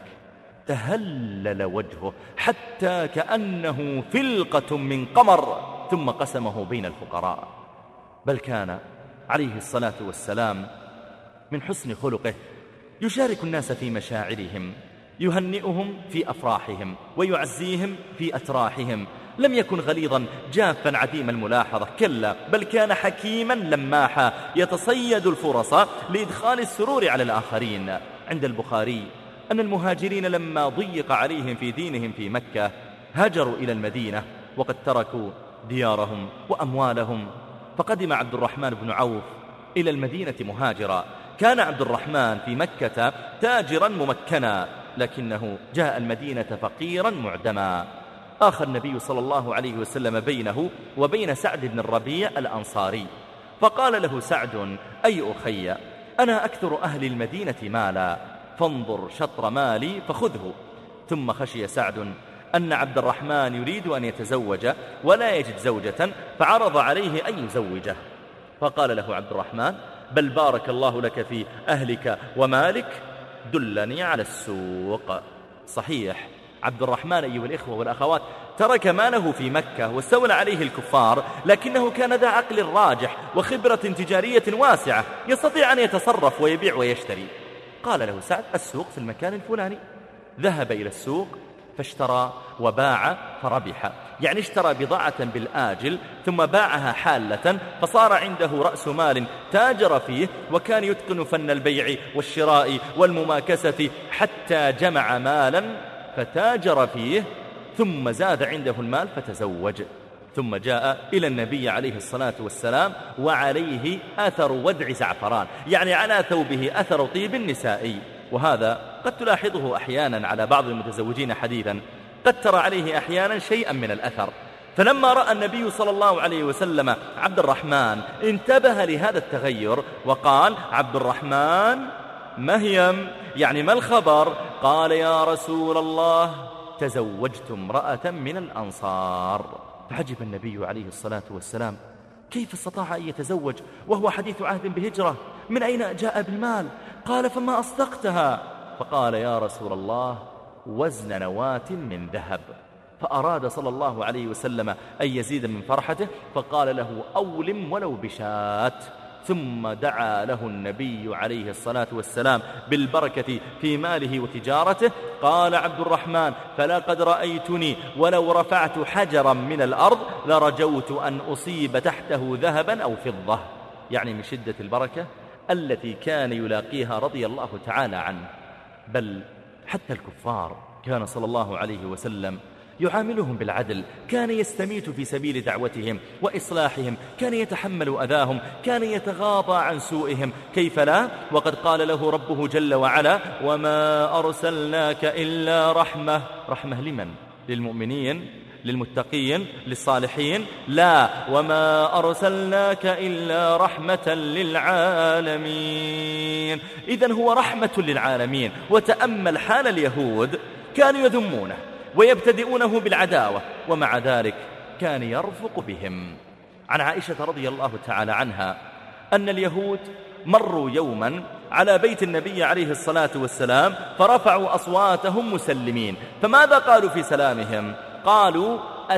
تهلل وجهه حتى كأنه فلقة من قمر، ثم قسمه بين الفقراء. بل كان عليه الصلاة والسلام من حسن خلقه يشارك الناس في مشاعرهم، يهنئهم في أفراحهم ويعزيهم في أتراحهم. لم يكن غليظا جافا عديم الملاحظة، كلا، بل كان حكيما لماحا يتصيد الفرص لإدخال السرور على الآخرين. عند البخاري أن المهاجرين لما ضيق عليهم في دينهم في مكة هاجروا إلى المدينة وقد تركوا ديارهم وأموالهم، فقدم عبد الرحمن بن عوف إلى المدينة مهاجرا. كان عبد الرحمن في مكة تاجرا ممكنا، لكنه جاء المدينة فقيرا معدما. آخى النبي صلى الله عليه وسلم بينه وبين سعد بن الربيع الأنصاري، فقال له سعد: أي أخي، أنا أكثر أهل المدينة مالا، فانظر شطر مالي فخذه. ثم خشي سعد أن عبد الرحمن يريد أن يتزوج ولا يجد زوجة، فعرض عليه أن يزوجه، فقال له عبد الرحمن: بل بارك الله لك في أهلك ومالك، دلني على السوق. صحيح عبد الرحمن أيها الإخوة والأخوات ترك ماله في مكة واستولى عليه الكفار، لكنه كان ذا عقل راجح وخبرة تجارية واسعة، يستطيع أن يتصرف ويبيع ويشتري. قال له سعد: السوق في المكان الفلاني. ذهب إلى السوق فاشترى وباع فربح، يعني اشترى بضاعة بالآجل ثم باعها حالة، فصار عنده رأس مال تاجر فيه، وكان يتقن فن البيع والشراء والمماكسة حتى جمع مالا فتاجر فيه، ثم زاد عنده المال فتزوج، ثم جاء إلى النبي عليه الصلاة والسلام وعليه أثر ودع زعفران، يعني على ثوبه أثر طيب نسائي. وهذا قد تلاحظه أحيانا على بعض المتزوجين حديثا، قد ترى عليه أحيانا شيئا من الأثر. فلما رأى النبي صلى الله عليه وسلم عبد الرحمن انتبه لهذا التغير وقال: عبد الرحمن مهيم، يعني ما الخبر؟ قال: يا رسول الله تزوجت امرأة من الأنصار. فعجب النبي عليه الصلاة والسلام، كيف استطاع أن يتزوج وهو حديث عهد بهجرة؟ من أين جاء بالمال؟ قال: فما أصدقتها؟ فقال: يا رسول الله وزن نواة من ذهب. فأراد صلى الله عليه وسلم أن يزيد من فرحته، فقال له: أولم ولو بشات. ثم دعا له النبي عليه الصلاة والسلام بالبركة في ماله وتجارته. قال عبد الرحمن: فلقد رأيتني ولو رفعت حجرا من الأرض لرجوت أن أصيب تحته ذهبا أو فضة، يعني من شدة البركة التي كان يلاقيها رضي الله تعالى عنه. بل حتى الكفار كان صلى الله عليه وسلم يعاملهم بالعدل، كان يستميت في سبيل دعوتهم وإصلاحهم، كان يتحمل أذاهم، كان يتغاضى عن سوءهم، كيف لا؟ وقد قال له ربه جل وعلا: وما أرسلناك إلا رحمة. رحمة لمن؟ للمؤمنين، للمتقين، للصالحين؟ لا، وما أرسلناك إلا رحمة للعالمين. إذن هو رحمة للعالمين. وتأمل حال اليهود، كانوا يذمونه ويبتدئونه بالعداوة، ومع ذلك كان يرفق بهم. عن عائشة رضي الله تعالى عنها أن اليهود مروا يوما على بيت النبي عليه الصلاة والسلام فرفعوا أصواتهم مسلمين، فماذا قالوا في سلامهم؟ قالوا: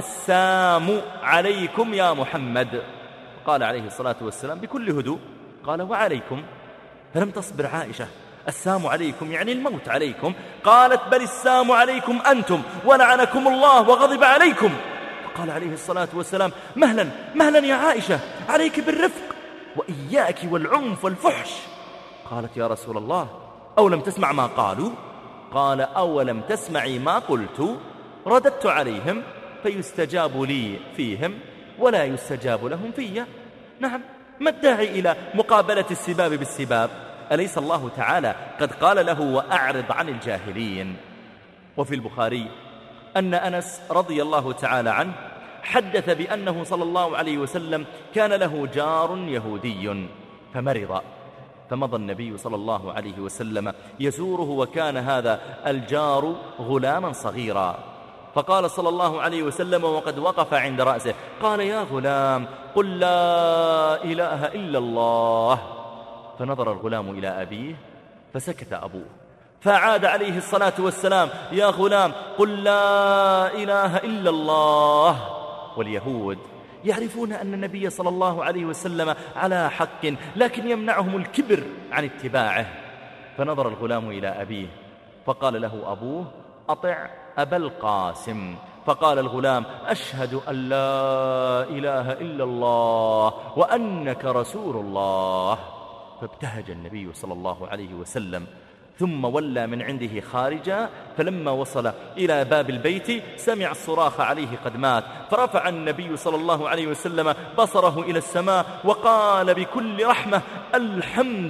السام عليكم يا محمد. قال عليه الصلاة والسلام بكل هدوء، قال: وعليكم. فلم تصبر عائشة، السام عليكم يعني الموت عليكم. قالت: بل السام عليكم أنتم ولعنكم الله وغضب عليكم. فقال عليه الصلاة والسلام: مهلا مهلا يا عائشة، عليك بالرفق وإياك والعنف والفحش. قالت: يا رسول الله أولم تسمع ما قالوا؟ قال: أولم تسمعي ما قلت؟ رددت عليهم فيستجاب لي فيهم ولا يستجاب لهم فيا. نعم، ما الداعي إلى مقابلة السباب بالسباب؟ أليس الله تعالى قد قال له: وأعرض عن الجاهلين؟ وفي البخاري أن أنس رضي الله تعالى عنه حدث بأنه صلى الله عليه وسلم كان له جار يهودي فمرض، فمضى النبي صلى الله عليه وسلم يزوره، وكان هذا الجار غلاما صغيرا، فقال صلى الله عليه وسلم وقد وقف عند رأسه: قال: يا غلام قل لا إله إلا الله. فنظر الغلام إلى أبيه فسكت أبوه، فعاد عليه الصلاة والسلام: يا غلام قل لا إله إلا الله. واليهود يعرفون أن النبي صلى الله عليه وسلم على حق، لكن يمنعهم الكبر عن اتباعه. فنظر الغلام إلى أبيه فقال له أبوه: أطع أبا القاسم. فقال الغلام: أشهد أن لا إله إلا الله وأنك رسول الله. فابتهج النبي صلى الله عليه وسلم، ثم ولى من عنده خارجا، فلما وصل إلى باب البيت سمع الصراخ عليه قد مات، فرفع النبي صلى الله عليه وسلم بصره إلى السماء وقال بكل رحمة: الحمد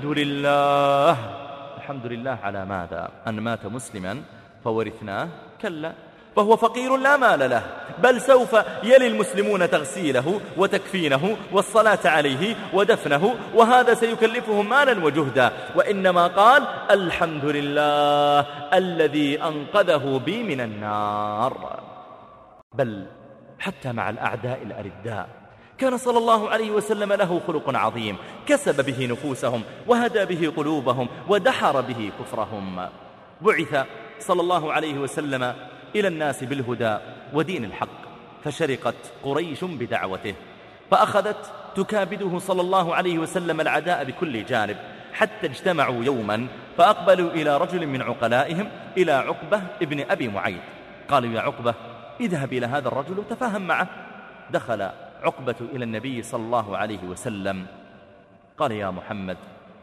لله. الحمد لله على ماذا؟ أن مات مسلما فورثناه؟ كلا، فهو فقير لا مال له، بل سوف يلي المسلمون تغسيله وتكفينه والصلاة عليه ودفنه، وهذا سيكلفهم مالا وجهدا. وإنما قال الحمد لله الذي أنقذه بي من النار. بل حتى مع الأعداء الأرداء كان صلى الله عليه وسلم له خلق عظيم، كسب به نفوسهم وهدى به قلوبهم ودحر به كفرهم. بعث صلى الله عليه وسلم إلى الناس بالهدى ودين الحق، فشرقت قريش بدعوته، فأخذت تكابده صلى الله عليه وسلم العداء بكل جانب، حتى اجتمعوا يوما فأقبلوا إلى رجل من عقلائهم، إلى عقبة ابن أبي معيط. قالوا يا عقبة اذهب إلى هذا الرجل وتفاهم معه. دخل عقبة إلى النبي صلى الله عليه وسلم قال يا محمد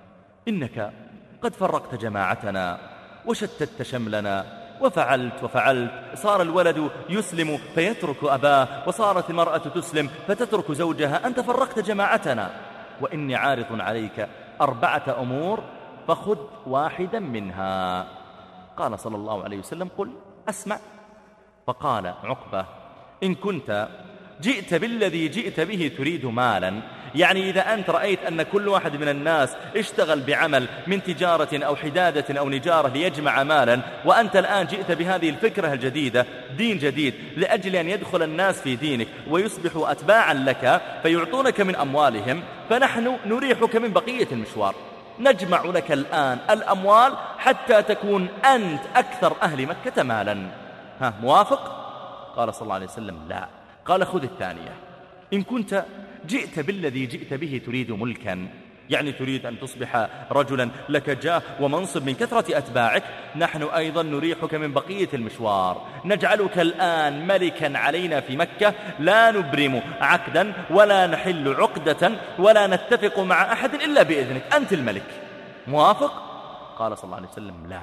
إنك قد فرقت جماعتنا وشتت شملنا وفعلت صار الولد يسلم فيترك أباه، وصارت المرأة تسلم فتترك زوجها، أنت فرقت جماعتنا، وإني عارض عليك 4 أمور فخذ واحدا منها. قال صلى الله عليه وسلم قل أسمع. فقال عقبة إن كنت جئت بالذي جئت به تريد مالا، يعني إذا أنت رأيت أن كل واحد من الناس اشتغل بعمل من تجارة أو حدادة أو نجارة ليجمع مالا، وأنت الآن جئت بهذه الفكرة الجديدة، دين جديد، لأجل أن يدخل الناس في دينك ويصبحوا أتباعا لك فيعطونك من أموالهم، فنحن نريحك من بقية المشوار، نجمع لك الآن الأموال حتى تكون أنت أكثر أهل مكة مالا. موافق؟ قال صلى الله عليه وسلم لا. قال خذ الثانية. إن كنت جئت بالذي جئت به تريد ملكا، يعني تريد أن تصبح رجلا لك جاه ومنصب من كثرة أتباعك، نحن أيضا نريحك من بقية المشوار، نجعلك الآن ملكا علينا في مكة، لا نبرم عقدا ولا نحل عقدة ولا نتفق مع أحد إلا بإذنك، أنت الملك. موافق؟ قال صلى الله عليه وسلم لا.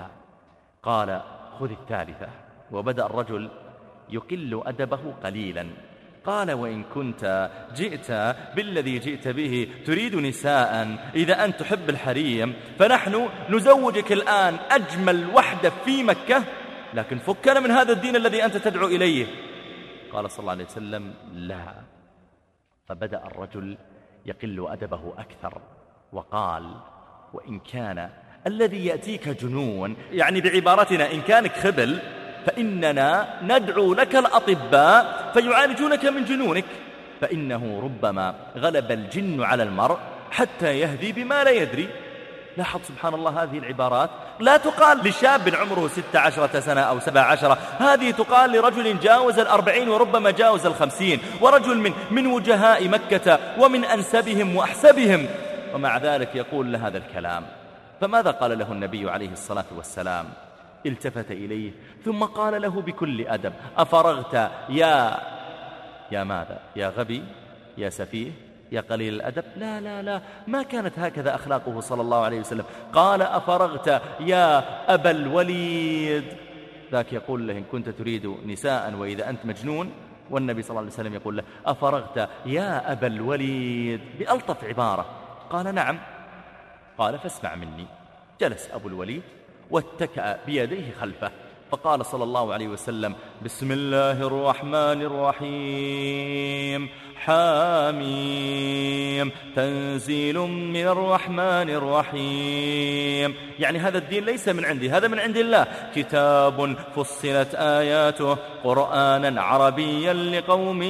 قال خذ الثالثة. وبدأ الرجل يقل أدبه قليلا. قال وإن كنت جئت بالذي جئت به تريد نساء، إذا أنت تحب الحريم فنحن نزوجك الآن أجمل وحدة في مكة، لكن فكنا من هذا الدين الذي أنت تدعو إليه. قال صلى الله عليه وسلم لا. فبدأ الرجل يقل أدبه أكثر وقال وإن كان الذي يأتيك جنون، يعني بعبارتنا إن كانك خبل فإننا ندعو لك الأطباء فيعالجونك من جنونك، فإنه ربما غلب الجن على المرء حتى يهدي بما لا يدري. لاحظ سبحان الله هذه العبارات لا تقال لشاب عمره 16 سنة أو 17، هذه تقال لرجل جاوز 40 وربما جاوز 50، ورجل من وجهاء مكة ومن أنسبهم وأحسبهم، ومع ذلك يقول له هذا الكلام. فماذا قال له النبي عليه الصلاة والسلام؟ التفت إليه ثم قال له بكل أدب أفرغت يا ماذا؟ يا غبي، يا سفيه، يا قليل الأدب؟ لا لا لا، ما كانت هكذا أخلاقه صلى الله عليه وسلم. قال أفرغت يا أبا الوليد. ذاك يقول له إن كنت تريد نساء وإذا أنت مجنون، والنبي صلى الله عليه وسلم يقول له أفرغت يا أبا الوليد بألطف عبارة. قال نعم. قال فاسمع مني. جلس أبو الوليد واتكأ بيديه خلفه، فقال صلى الله عليه وسلم بسم الله الرحمن الرحيم حاميم تنزيل من الرحمن الرحيم، يعني هذا الدين ليس من عندي، هذا من عند الله. كتاب فصلت آياته قرآنا عربيا لقوم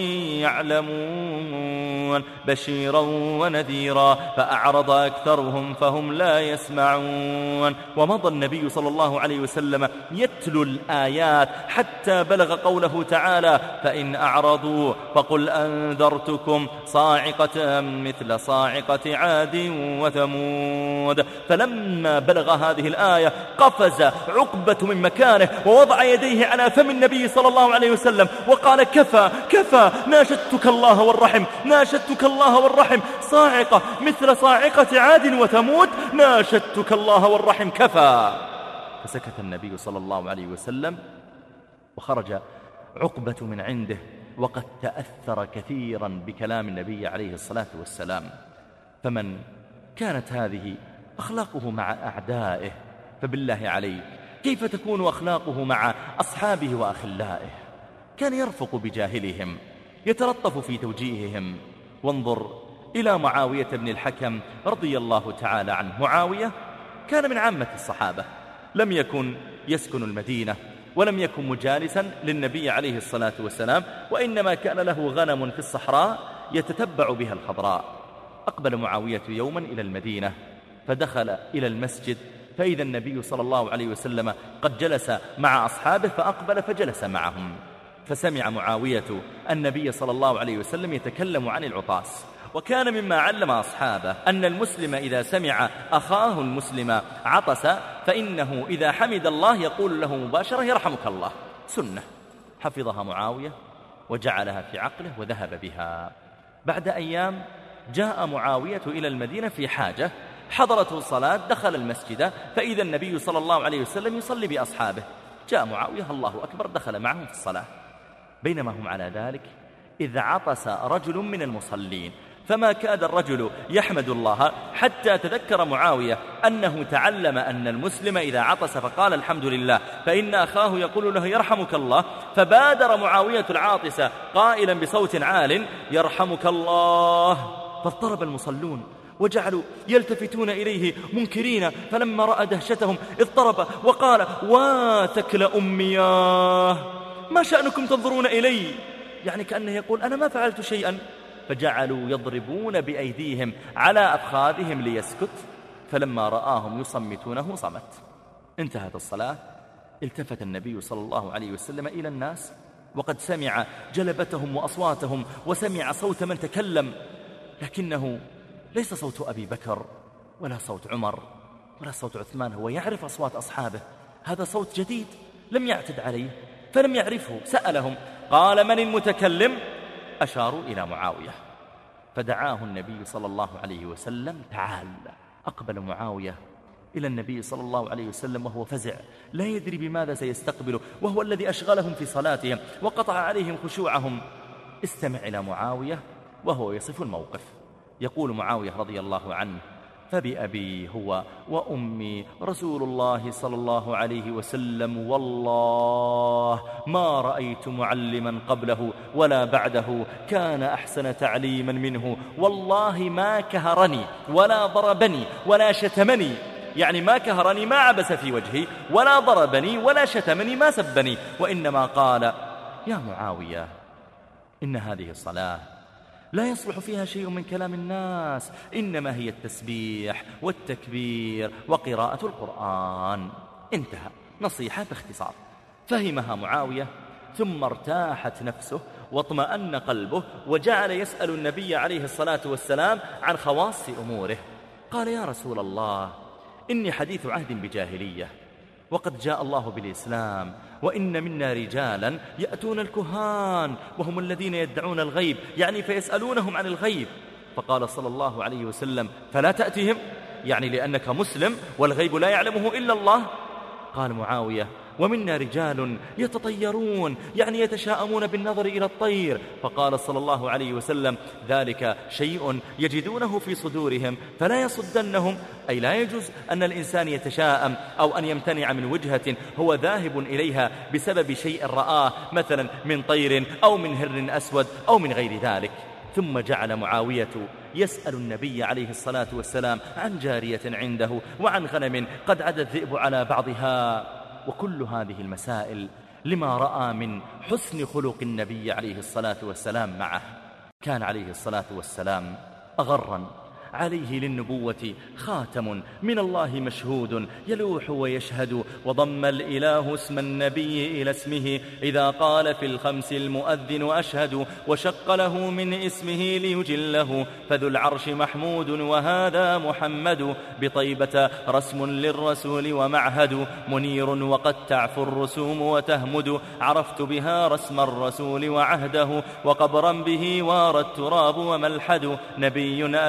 يعلمون بشيرا ونذيرا فأعرض أكثرهم فهم لا يسمعون. ومضى النبي صلى الله عليه وسلم يتلو الآيات حتى بلغ قوله تعالى فإن أعرضوا فقل أنذرتكم صاعقة مثل صاعقة عاد وثمود. فلما بلغ هذه الآية قفز عقبة من مكانه ووضع يديه على فم النبي صلى الله عليه وسلم وقال كفى كفى، ناشدتك الله والرحم، ناشدتك الله والرحم، صاعقة مثل صاعقة عاد وثمود، ناشدتك الله والرحم، كفى. فسكت النبي صلى الله عليه وسلم وخرج عقبة من عنده وقد تأثر كثيرا بكلام النبي عليه الصلاة والسلام. فمن كانت هذه أخلاقه مع أعدائه، فبالله عليه كيف تكون أخلاقه مع أصحابه وأخلائه؟ كان يرفق بجاهلهم، يتلطف في توجيههم. وانظر إلى معاوية بن الحكم رضي الله تعالى عنه. معاوية كان من عامة الصحابة، لم يكن يسكن المدينة ولم يكن مجالسا للنبي عليه الصلاة والسلام، وإنما كان له غنم في الصحراء يتتبع بها الخضراء. أقبل معاوية يوما إلى المدينة فدخل إلى المسجد، فإذا النبي صلى الله عليه وسلم قد جلس مع أصحابه، فأقبل فجلس معهم. فسمع معاوية النبي صلى الله عليه وسلم يتكلم عن العطاس، وكان مما علم أصحابه أن المسلم إذا سمع أخاه المسلم عطس فإنه إذا حمد الله يقول له مباشرة يرحمك الله، سنة. حفظها معاوية وجعلها في عقله وذهب بها. بعد أيام جاء معاوية إلى المدينة في حاجة، حضرته الصلاة، دخل المسجد فإذا النبي صلى الله عليه وسلم يصلي بأصحابه. جاء معاوية الله أكبر، دخل معهم في الصلاة. بينما هم على ذلك إذ عطس رجل من المصلين، فما كاد الرجل يحمد الله حتى تذكر معاوية أنه تعلم أن المسلم إذا عطس فقال الحمد لله فإن أخاه يقول له يرحمك الله، فبادر معاوية العاطس قائلا بصوت عال يرحمك الله، فاضطرب المصلون وجعلوا يلتفتون إليه منكرين، فلما رأى دهشتهم اضطرب وقال واثكل أمياه، ما شأنكم تنظرون إلي؟ يعني كأنه يقول أنا ما فعلت شيئا. فجعلوا يضربون بأيديهم على أفخاذهم ليسكت، فلما رآهم يصمتونه صمت. انتهت الصلاة، التفت النبي صلى الله عليه وسلم إلى الناس وقد سمع جلبتهم وأصواتهم وسمع صوت من تكلم، لكنه ليس صوت أبي بكر ولا صوت عمر ولا صوت عثمان، هو يعرف أصوات أصحابه، هذا صوت جديد لم يعتد عليه فلم يعرفه. سألهم قال من المتكلم؟ أشاروا إلى معاوية، فدعاه النبي صلى الله عليه وسلم تعال. أقبل معاوية إلى النبي صلى الله عليه وسلم وهو فزع، لا يدري بماذا سيستقبله، وهو الذي أشغلهم في صلاتهم وقطع عليهم خشوعهم. استمع إلى معاوية وهو يصف الموقف. يقول معاوية رضي الله عنه فبأبي هو وأمي رسول الله صلى الله عليه وسلم والله ما رأيت معلما قبله ولا بعده كان أحسن تعليما منه، والله ما كهرني ولا ضربني ولا شتمني، يعني ما كهرني ما عبس في وجهي ولا ضربني ولا شتمني ما سبني، وإنما قال يا معاوية إن هذه الصلاة لا يصلح فيها شيء من كلام الناس، إنما هي التسبيح والتكبير وقراءة القرآن. انتهى، نصيحة باختصار. فهمها معاوية ثم ارتاحت نفسه واطمأن قلبه، وجعل يسأل النبي عليه الصلاة والسلام عن خواص أموره. قال يا رسول الله إني حديث عهد بجاهلية، وقد جاء الله بالإسلام، وإن منا رجالا يأتون الكهان وهم الذين يدعون الغيب، يعني فيسألونهم عن الغيب. فقال صلى الله عليه وسلم فلا تأتيهم، يعني لأنك مسلم والغيب لا يعلمه إلا الله. قال معاوية ومنا رجال يتطيرون، يعني يتشاءمون بالنظر إلى الطير. فقال صلى الله عليه وسلم ذلك شيء يجدونه في صدورهم فلا يصدنهم، أي لا يجوز أن الإنسان يتشاءم أو أن يمتنع من وجهة هو ذاهب إليها بسبب شيء رآه مثلا من طير أو من هر أسود أو من غير ذلك. ثم جعل معاوية يسأل النبي عليه الصلاة والسلام عن جارية عنده وعن غنم قد عدا الذئب على بعضها، وكل هذه المسائل لما رأى من حسن خلق النبي عليه الصلاة والسلام معه. كان عليه الصلاة والسلام أغرا عليه للنبوة خاتم من الله مشهود يلوح ويشهد، وضم الإله اسم النبي إلى اسمه إذا قال في الخمس المؤذن أشهد، وشق له من اسمه ليجله فذو العرش محمود وهذا محمد، بطيبة رسم للرسول ومعهد منير وقد تعفو الرسوم وتهمد، عرفت بها رسم الرسول وعهده وقبرا به وار التراب وملحد، نبي أتانا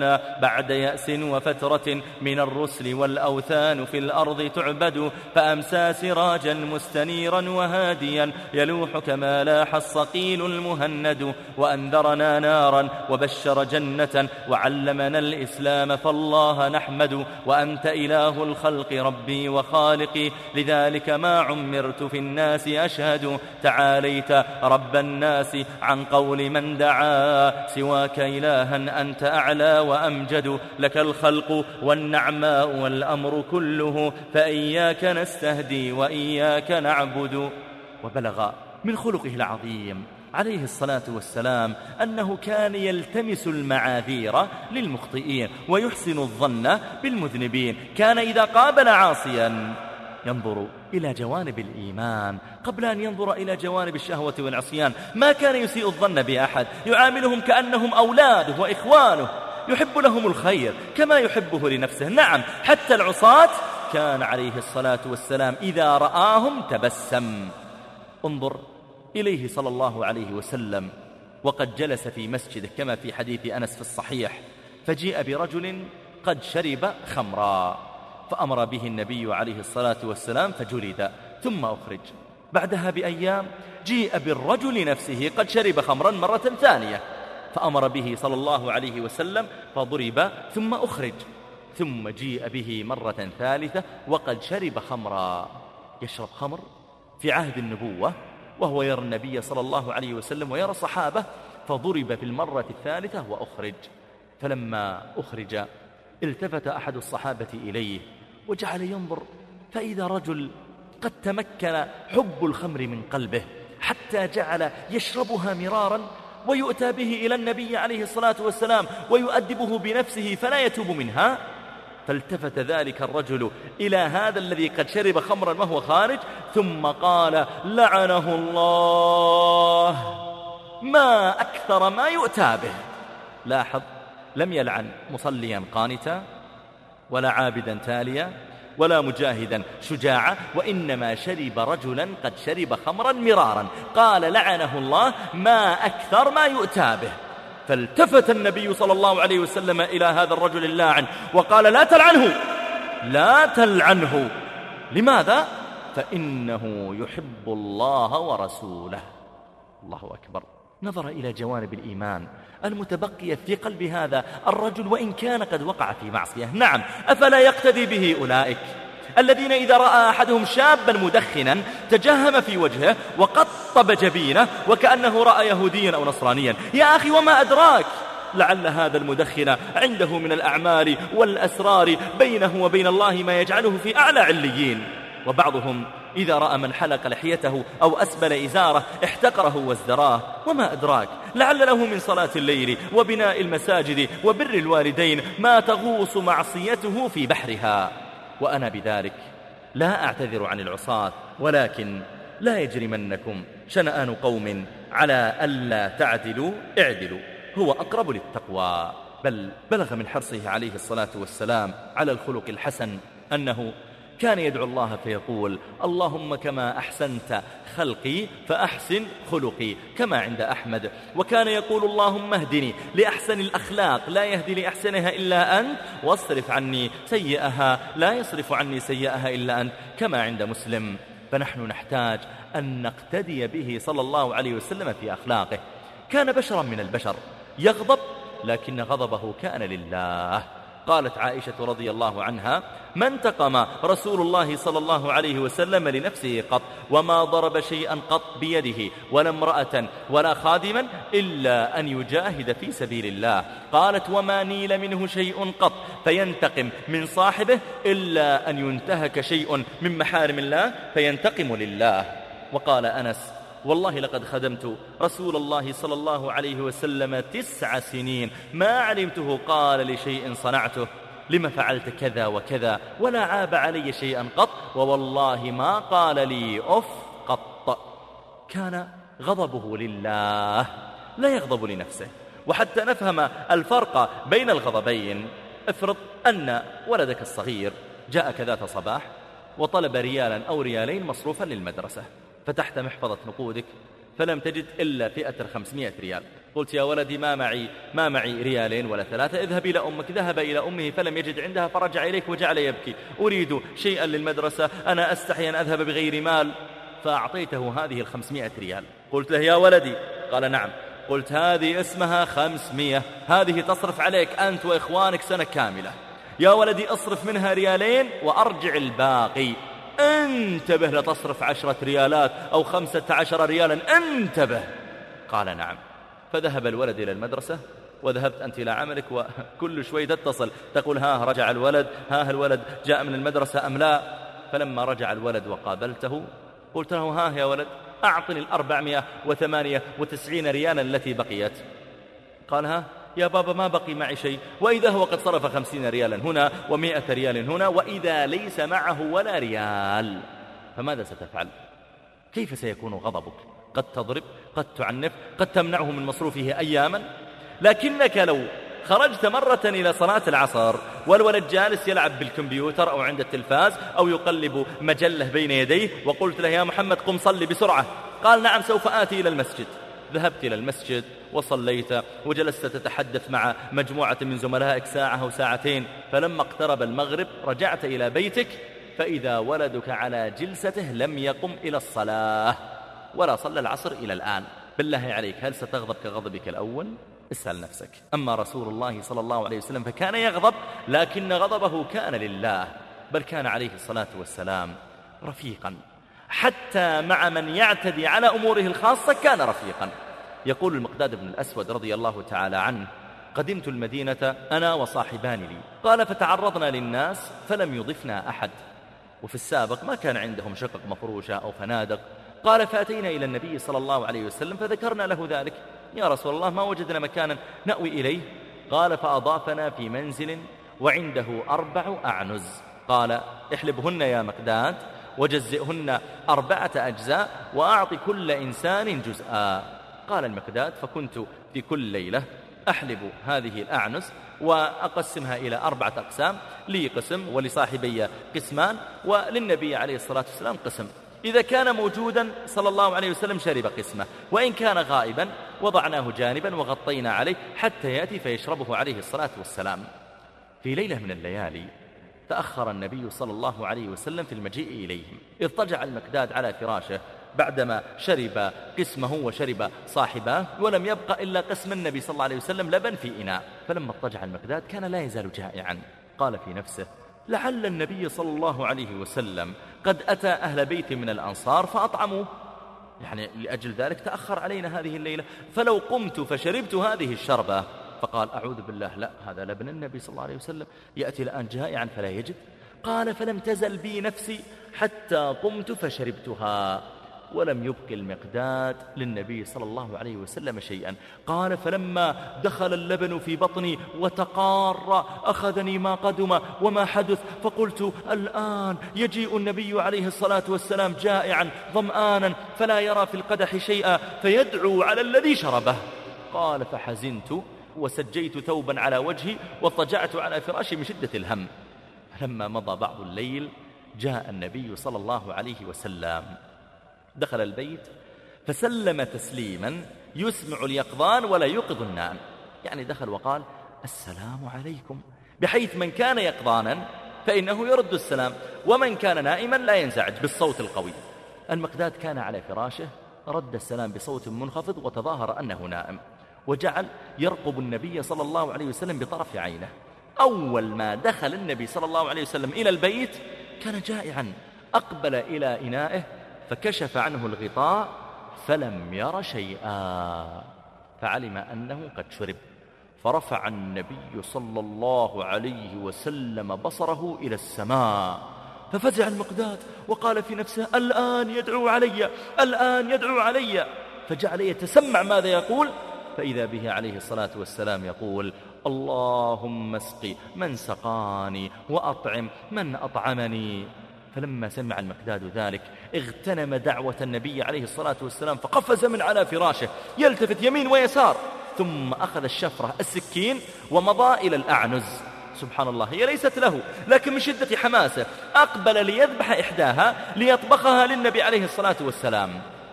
لنا بعد يأس وفترة من الرسل والأوثان في الأرض تعبد، فأمسى سراجا مستنيرا وهاديا يلوح كما لاح الصقيل المهند، وأنذرنا نارا وبشر جنة وعلمنا الإسلام فالله نحمد. وأنت إله الخلق ربي وخالقي، لذلك ما عمرت في الناس أشهد. تعاليت رب الناس عن قول من دعا، سواك إلها أنت أعلى وأمجد. لك الخلق والنعماء والأمر كله، فإياك نستهدي وإياك نعبد. وبلغ من خلقه العظيم عليه الصلاة والسلام أنه كان يلتمس المعاذير للمخطئين ويحسن الظن بالمذنبين. كان إذا قابل عاصيا ينظر إلى جوانب الإيمان قبل أن ينظر إلى جوانب الشهوة والعصيان. ما كان يسيء الظن بأحد، يعاملهم كأنهم أولاده وإخوانه، يحب لهم الخير كما يحبه لنفسه. نعم، حتى العصاة كان عليه الصلاة والسلام إذا رآهم تبسم. انظر إليه صلى الله عليه وسلم وقد جلس في مسجده كما في حديث أنس في الصحيح، فجيء برجل قد شرب خمرا، فأمر به النبي عليه الصلاة والسلام فجلد ثم أخرج. بعدها بأيام جيء بالرجل نفسه قد شرب خمرا مرة ثانية، فأمر به صلى الله عليه وسلم فضرب ثم أخرج. ثم جيء به مرة ثالثة وقد شرب خمرا. يشرب خمر في عهد النبوة وهو يرى النبي صلى الله عليه وسلم ويرى الصحابة، فضرب في المرة الثالثة وأخرج. فلما أخرج التفت أحد الصحابة إليه وجعل ينظر، فإذا رجل قد تمكن حب الخمر من قلبه حتى جعل يشربها مرارا، ويؤتى به إلى النبي عليه الصلاة والسلام ويؤدبه بنفسه فلا يتوب منها. فالتفت ذلك الرجل إلى هذا الذي قد شرب خمرا وهو خارج، ثم قال: لعنه الله، ما أكثر ما يؤتى به. لاحظ، لم يلعن مصليا قانتا ولا عابدا تاليا ولا مجاهدا شجاعا، وإنما شرب رجلا قد شرب خمرا مرارا. قال: لعنه الله، ما أكثر ما يؤتى به. فالتفت النبي صلى الله عليه وسلم إلى هذا الرجل اللاعن وقال: لا تلعنه، لا تلعنه. لماذا؟ فإنه يحب الله ورسوله. الله أكبر. نظر إلى جوانب الإيمان المتبقية في قلب هذا الرجل وإن كان قد وقع في معصية. نعم، أفلا يقتدي به أولئك الذين إذا رأى أحدهم شابا مدخنا تجهم في وجهه وقطب جبينه وكأنه رأى يهوديا أو نصرانيا؟ يا أخي، وما أدراك، لعل هذا المدخن عنده من الأعمال والأسرار بينه وبين الله ما يجعله في أعلى عليين. وبعضهم إذا رأى من حلق لحيته أو أسبل إزاره احتقره وازدراه. وما أدراك، لعل له من صلاة الليل وبناء المساجد وبر الوالدين ما تغوص معصيته في بحرها. وأنا بذلك لا أعتذر عن العصاة، ولكن لا يجرمنكم شنآن قوم على ألا تعدلوا، اعدلوا، هو أقرب للتقوى. بل بلغ من حرصه عليه الصلاة والسلام على الخلق الحسن أنه كان يدعو الله فيقول: اللهم كما أحسنت خلقي فأحسن خلقي، كما عند أحمد. وكان يقول: اللهم اهدني لأحسن الأخلاق لا يهدي لأحسنها إلا أنت، واصرف عني سيئها لا يصرف عني سيئها إلا أنت، كما عند مسلم. فنحن نحتاج أن نقتدي به صلى الله عليه وسلم في أخلاقه. كان بشرا من البشر يغضب، لكن غضبه كان لله. قالت عائشة رضي الله عنها: ما انتقم رسول الله صلى الله عليه وسلم لنفسه قط، وما ضرب شيئا قط بيده ولا امرأة ولا خادما إلا أن يجاهد في سبيل الله. قالت: وما نيل منه شيء قط فينتقم من صاحبه إلا أن ينتهك شيء من محارم الله فينتقم لله. وقال أنس: والله لقد خدمت رسول الله صلى الله عليه وسلم 9 سنين ما علمته قال لشيء صنعته لما فعلت كذا وكذا، ولا عاب علي شيئا قط، ووالله ما قال لي أف قط. كان غضبه لله لا يغضب لنفسه. وحتى نفهم الفرق بين الغضبين، افرض أن ولدك الصغير جاءك ذات صباح وطلب ريالا أو ريالين مصروفا للمدرسة، فتحت محفظة نقودك فلم تجد إلا فئة 500 ريال، قلت يا ولدي ما معي ريالين ولا 3، اذهب إلى أمك. ذهب إلى أمه فلم يجد عندها فرجع إليك وجعل يبكي، أريد شيئا للمدرسة، أنا أستحي أن أذهب بغير مال. فأعطيته هذه 500 ريال. قلت له يا ولدي، قال نعم. قلت هذه اسمها 500، هذه تصرف عليك أنت وإخوانك سنة كاملة. يا ولدي أصرف منها ريالين وأرجع الباقي. انتبه لتصرف 10 ريالات أو 15 ريالا، انتبه. قال نعم. فذهب الولد إلى المدرسة وذهبت أنت إلى عملك، وكل شوي تتصل تقول ها رجع الولد، ها الولد جاء من المدرسة أم لا. فلما رجع الولد وقابلته قلت له ها يا ولد أعطني 498 ريالا التي بقيت. قال ها يا بابا ما بقي معي شيء، وإذا هو قد صرف 50 ريالا هنا و100 ريال هنا، وإذا ليس معه ولا ريال، فماذا ستفعل؟ كيف سيكون غضبك؟ قد تضرب، قد تعنف، قد تمنعه من مصروفه أياما. لكنك لو خرجت مرة إلى صلاة العصر والولد جالس يلعب بالكمبيوتر أو عند التلفاز أو يقلب مجلة بين يديه وقلت له يا محمد قم صلي بسرعة، قال نعم سوف آتي إلى المسجد. ذهبت إلى المسجد وصليت وجلست تتحدث مع مجموعة من زملائك ساعة أو ساعتين، فلما اقترب المغرب رجعت إلى بيتك فإذا ولدك على جلسته لم يقم إلى الصلاة ولا صلى العصر إلى الآن. بالله عليك هل ستغضب كغضبك الأول؟ اسأل نفسك. أما رسول الله صلى الله عليه وسلم فكان يغضب، لكن غضبه كان لله، بل كان عليه الصلاة والسلام رفيقا، حتى مع من يعتدي على أموره الخاصة كان رفيقا. يقول المقداد بن الأسود رضي الله تعالى عنه قدمت المدينة أنا وصاحبان لي، قال فتعرضنا للناس فلم يضفنا أحد، وفي السابق ما كان عندهم شقق مفروشة أو فنادق. قال فأتينا إلى النبي صلى الله عليه وسلم فذكرنا له ذلك، يا رسول الله ما وجدنا مكانا نأوي إليه. قال فأضافنا في منزل وعنده 4 أعنز، قال احلبهن يا مقداد وجزئهن 4 أجزاء وأعط كل إنسان جزءا. قال المقداد فكنت في كل ليلة أحلب هذه الأعنز وأقسمها إلى 4 أقسام، لي قسم ولصاحبي قسمان وللنبي عليه الصلاة والسلام قسم. إذا كان موجودا صلى الله عليه وسلم شرب قسمه، وإن كان غائبا وضعناه جانبا وغطينا عليه حتى يأتي فيشربه عليه الصلاة والسلام. في ليلة من الليالي تأخر النبي صلى الله عليه وسلم في المجيء إليهم، اضطجع المقداد على فراشه بعدما شرب قسمه وشرب صاحباه، ولم يبقى إلا قسم النبي صلى الله عليه وسلم لبن في إناء. فلما اضطجع المقداد كان لا يزال جائعا، قال في نفسه لعل النبي صلى الله عليه وسلم قد أتى أهل بيت من الأنصار فأطعموه، يعني لأجل ذلك تأخر علينا هذه الليلة، فلو قمت فشربت هذه الشربة. فقال أعوذ بالله، لا هذا لبن النبي صلى الله عليه وسلم، يأتي الآن جائعا فلا يجد. قال فلم تزل بي نفسي حتى قمت فشربتها، ولم يبق المقداد للنبي صلى الله عليه وسلم شيئا. قال فلما دخل اللبن في بطني وتقار أخذني ما قدم وما حدث، فقلت الآن يجيء النبي عليه الصلاة والسلام جائعا ظمآنا فلا يرى في القدح شيئا فيدعو على الذي شربه. قال فحزنت وسجيت ثوبا على وجهي واضطجعت على فراشي من شدة الهم. لما مضى بعض الليل جاء النبي صلى الله عليه وسلم، دخل البيت فسلم تسليما يسمع اليقظان ولا يوقظ النائم، يعني دخل وقال السلام عليكم، بحيث من كان يقظانا فإنه يرد السلام، ومن كان نائما لا ينزعج بالصوت القوي. المقداد كان على فراشه، رد السلام بصوت منخفض وتظاهر أنه نائم، وجعل يرقب النبي صلى الله عليه وسلم بطرف عينه. أول ما دخل النبي صلى الله عليه وسلم إلى البيت كان جائعا، أقبل إلى إنائه فكشف عنه الغطاء فلم ير شيئا، فعلم أنه قد شرب، فرفع النبي صلى الله عليه وسلم بصره إلى السماء، ففزع المقداد وقال في نفسه الآن يدعو علي، الآن يدعو علي، فجعل يتسمع ماذا يقول، فإذا به عليه الصلاة والسلام يقول اللهم اسق من سقاني وأطعم من أطعمني. فلما سمع المقداد ذلك اغتنم دعوة النبي عليه الصلاة والسلام فقفز من على فراشه يلتفت يمين ويسار، ثم أخذ الشفرة السكين ومضى إلى الأعنز. سبحان الله، هي ليست له، لكن من شدة حماسه أقبل ليذبح إحداها ليطبخها للنبي عليه الصلاة والسلام.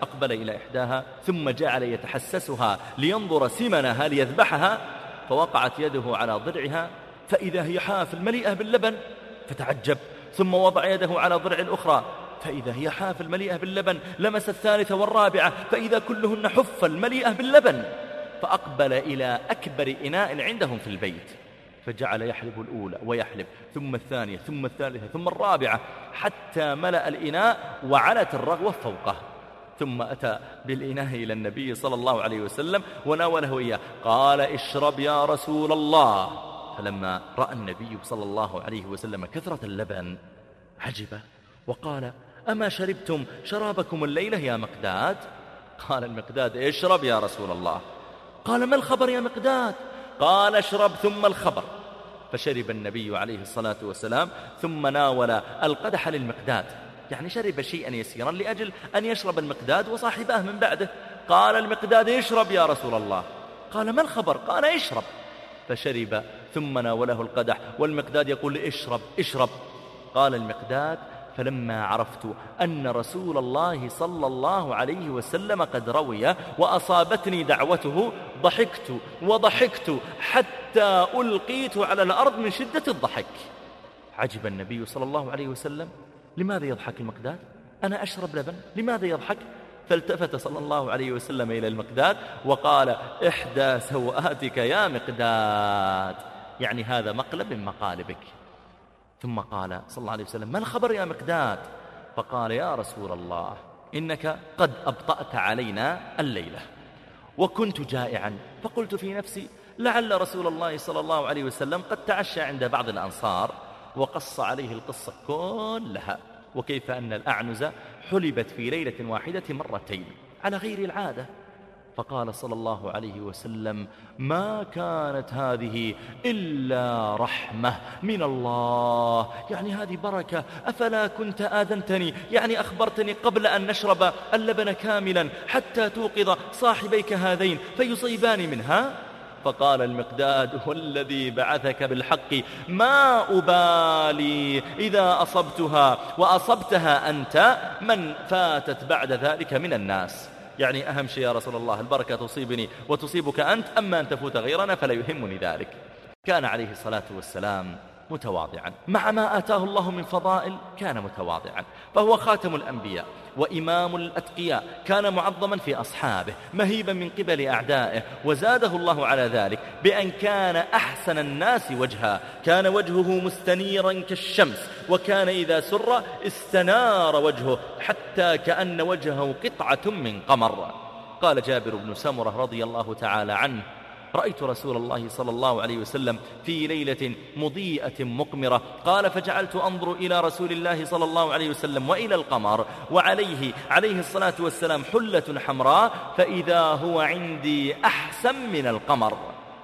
فأقبل إلى إحداها ثم جعل يتحسسها لينظر سمنها ليذبحها، فوقعت يده على ضرعها فإذا هي حافل مليئة باللبن، فتعجب، ثم وضع يده على ضرع الأخرى فإذا هي حافل مليئة باللبن، لمس الثالثة والرابعة فإذا كلهن حفل مليئة باللبن، فأقبل إلى أكبر إناء عندهم في البيت، فجعل يحلب الأولى ويحلب ثم الثانية ثم الثالثة ثم الرابعة حتى ملأ الإناء وعلت الرغوة فوقه، ثم أتى بالإناء إلى النبي صلى الله عليه وسلم وناوله إياه، قال اشرب يا رسول الله. فلما رأى النبي صلى الله عليه وسلم كثرة اللبن عجب وقال أما شربتم شرابكم الليلة يا مقداد؟ قال المقداد اشرب يا رسول الله. قال ما الخبر يا مقداد؟ قال اشرب ثم الخبر. فشرب النبي عليه الصلاة والسلام ثم ناول القدح للمقداد، يعني شرب شيئا يسيرا لأجل أن يشرب المقداد وصاحبه من بعده. قال المقداد اشرب يا رسول الله. قال ما الخبر؟ قال اشرب. فشرب ثم ناوله القدح والمقداد يقول اشرب اشرب. قال المقداد فلما عرفت أن رسول الله صلى الله عليه وسلم قد روي وأصابتني دعوته ضحكت وضحكت حتى ألقيت على الأرض من شدة الضحك. عجب النبي صلى الله عليه وسلم، لماذا يضحك المقداد؟ أنا أشرب لبن، لماذا يضحك؟ فالتفت صلى الله عليه وسلم إلى المقداد وقال إحدى سوآتك يا مقداد، يعني هذا مقلب من مقالبك. ثم قال صلى الله عليه وسلم ما الخبر يا مقداد؟ فقال يا رسول الله إنك قد أبطأت علينا الليلة وكنت جائعا، فقلت في نفسي لعل رسول الله صلى الله عليه وسلم قد تعشى عند بعض الأنصار، وقص عليه القصة كلها، وكيف أن الأعنز حلبت في ليلة واحدة مرتين على غير العادة. فقال صلى الله عليه وسلم ما كانت هذه إلا رحمة من الله، يعني هذه بركة، أفلا كنت آذنتني، يعني أخبرتني قبل أن نشرب اللبن كاملا حتى توقظ صاحبيك هذين فيصيبان منها. فقال المقداد والذي بعثك بالحق ما أبالي إذا أصبتها وأصبتها أنت من فاتت بعد ذلك من الناس، يعني أهم شيء يا رسول الله البركة تصيبني وتصيبك أنت، أما أن تفوت غيرنا فلا يهمني ذلك. كان عليه الصلاة والسلام متواضعا مع ما آتاه الله من فضائل، كان متواضعا، فهو خاتم الأنبياء وإمام الأتقياء، كان معظما في أصحابه مهيبا من قبل أعدائه، وزاده الله على ذلك بأن كان أحسن الناس وجها، كان وجهه مستنيرا كالشمس، وكان إذا سر استنار وجهه حتى كأن وجهه قطعة من قمر. قال جابر بن سمرة رضي الله تعالى عنه رأيت رسول الله صلى الله عليه وسلم في ليلة مضيئة مقمرة، قال فجعلت أنظر إلى رسول الله صلى الله عليه وسلم وإلى القمر وعليه الصلاة والسلام حلة حمراء، فإذا هو عندي أحسن من القمر.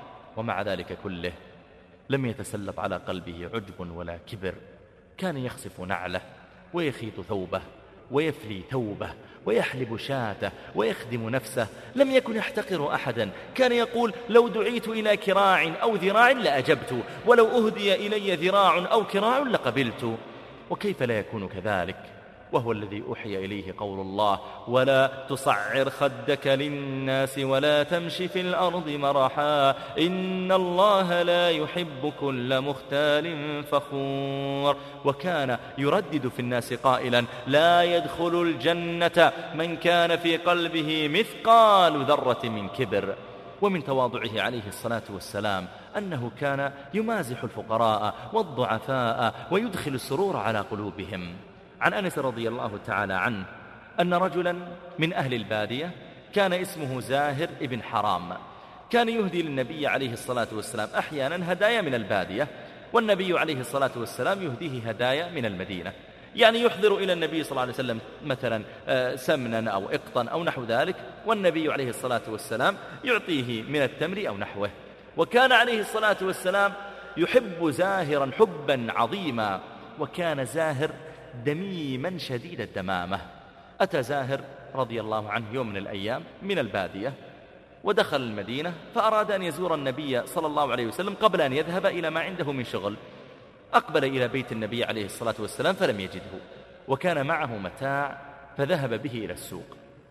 ومع ذلك كله لم يتسلط على قلبه عجب ولا كبر، كان يخسف نعله ويخيط ثوبه ويفلي ثوبه ويحلب شاته ويخدم نفسه، لم يكن يحتقر أحدا، كان يقول لو دعيت إلى كراع أو ذراع لأجبت، ولو أهدي إلي ذراع أو كراع لقبلت. وكيف لا يكون كذلك وهو الذي أوحي إليه قول الله ولا تصعر خدك للناس ولا تمشي في الأرض مرحا إن الله لا يحب كل مختال فخور. وكان يردد في الناس قائلا لا يدخل الجنة من كان في قلبه مثقال ذرة من كبر. ومن تواضعه عليه الصلاة والسلام أنه كان يمازح الفقراء والضعفاء ويدخل السرور على قلوبهم. عن أنس رضي الله تعالى عنه أن رجلا من أهل البادية كان اسمه زاهر ابن حرام، كان يهدي للنبي عليه الصلاة والسلام أحيانا هدايا من البادية، والنبي عليه الصلاة والسلام يهديه هدايا من المدينة، يعني يحضر إلى النبي صلى الله عليه وسلم مثلا سمنا أو إقطا أو نحو ذلك، والنبي عليه الصلاة والسلام يعطيه من التمر أو نحوه. وكان عليه الصلاة والسلام يحب زاهرا حبا عظيما، وكان زاهر دميما شديد الدمامة. أتى زاهر رضي الله عنه يوم من الأيام من البادية ودخل المدينة، فأراد أن يزور النبي صلى الله عليه وسلم قبل أن يذهب إلى ما عنده من شغل. أقبل إلى بيت النبي عليه الصلاة والسلام فلم يجده، وكان معه متاع فذهب به إلى السوق،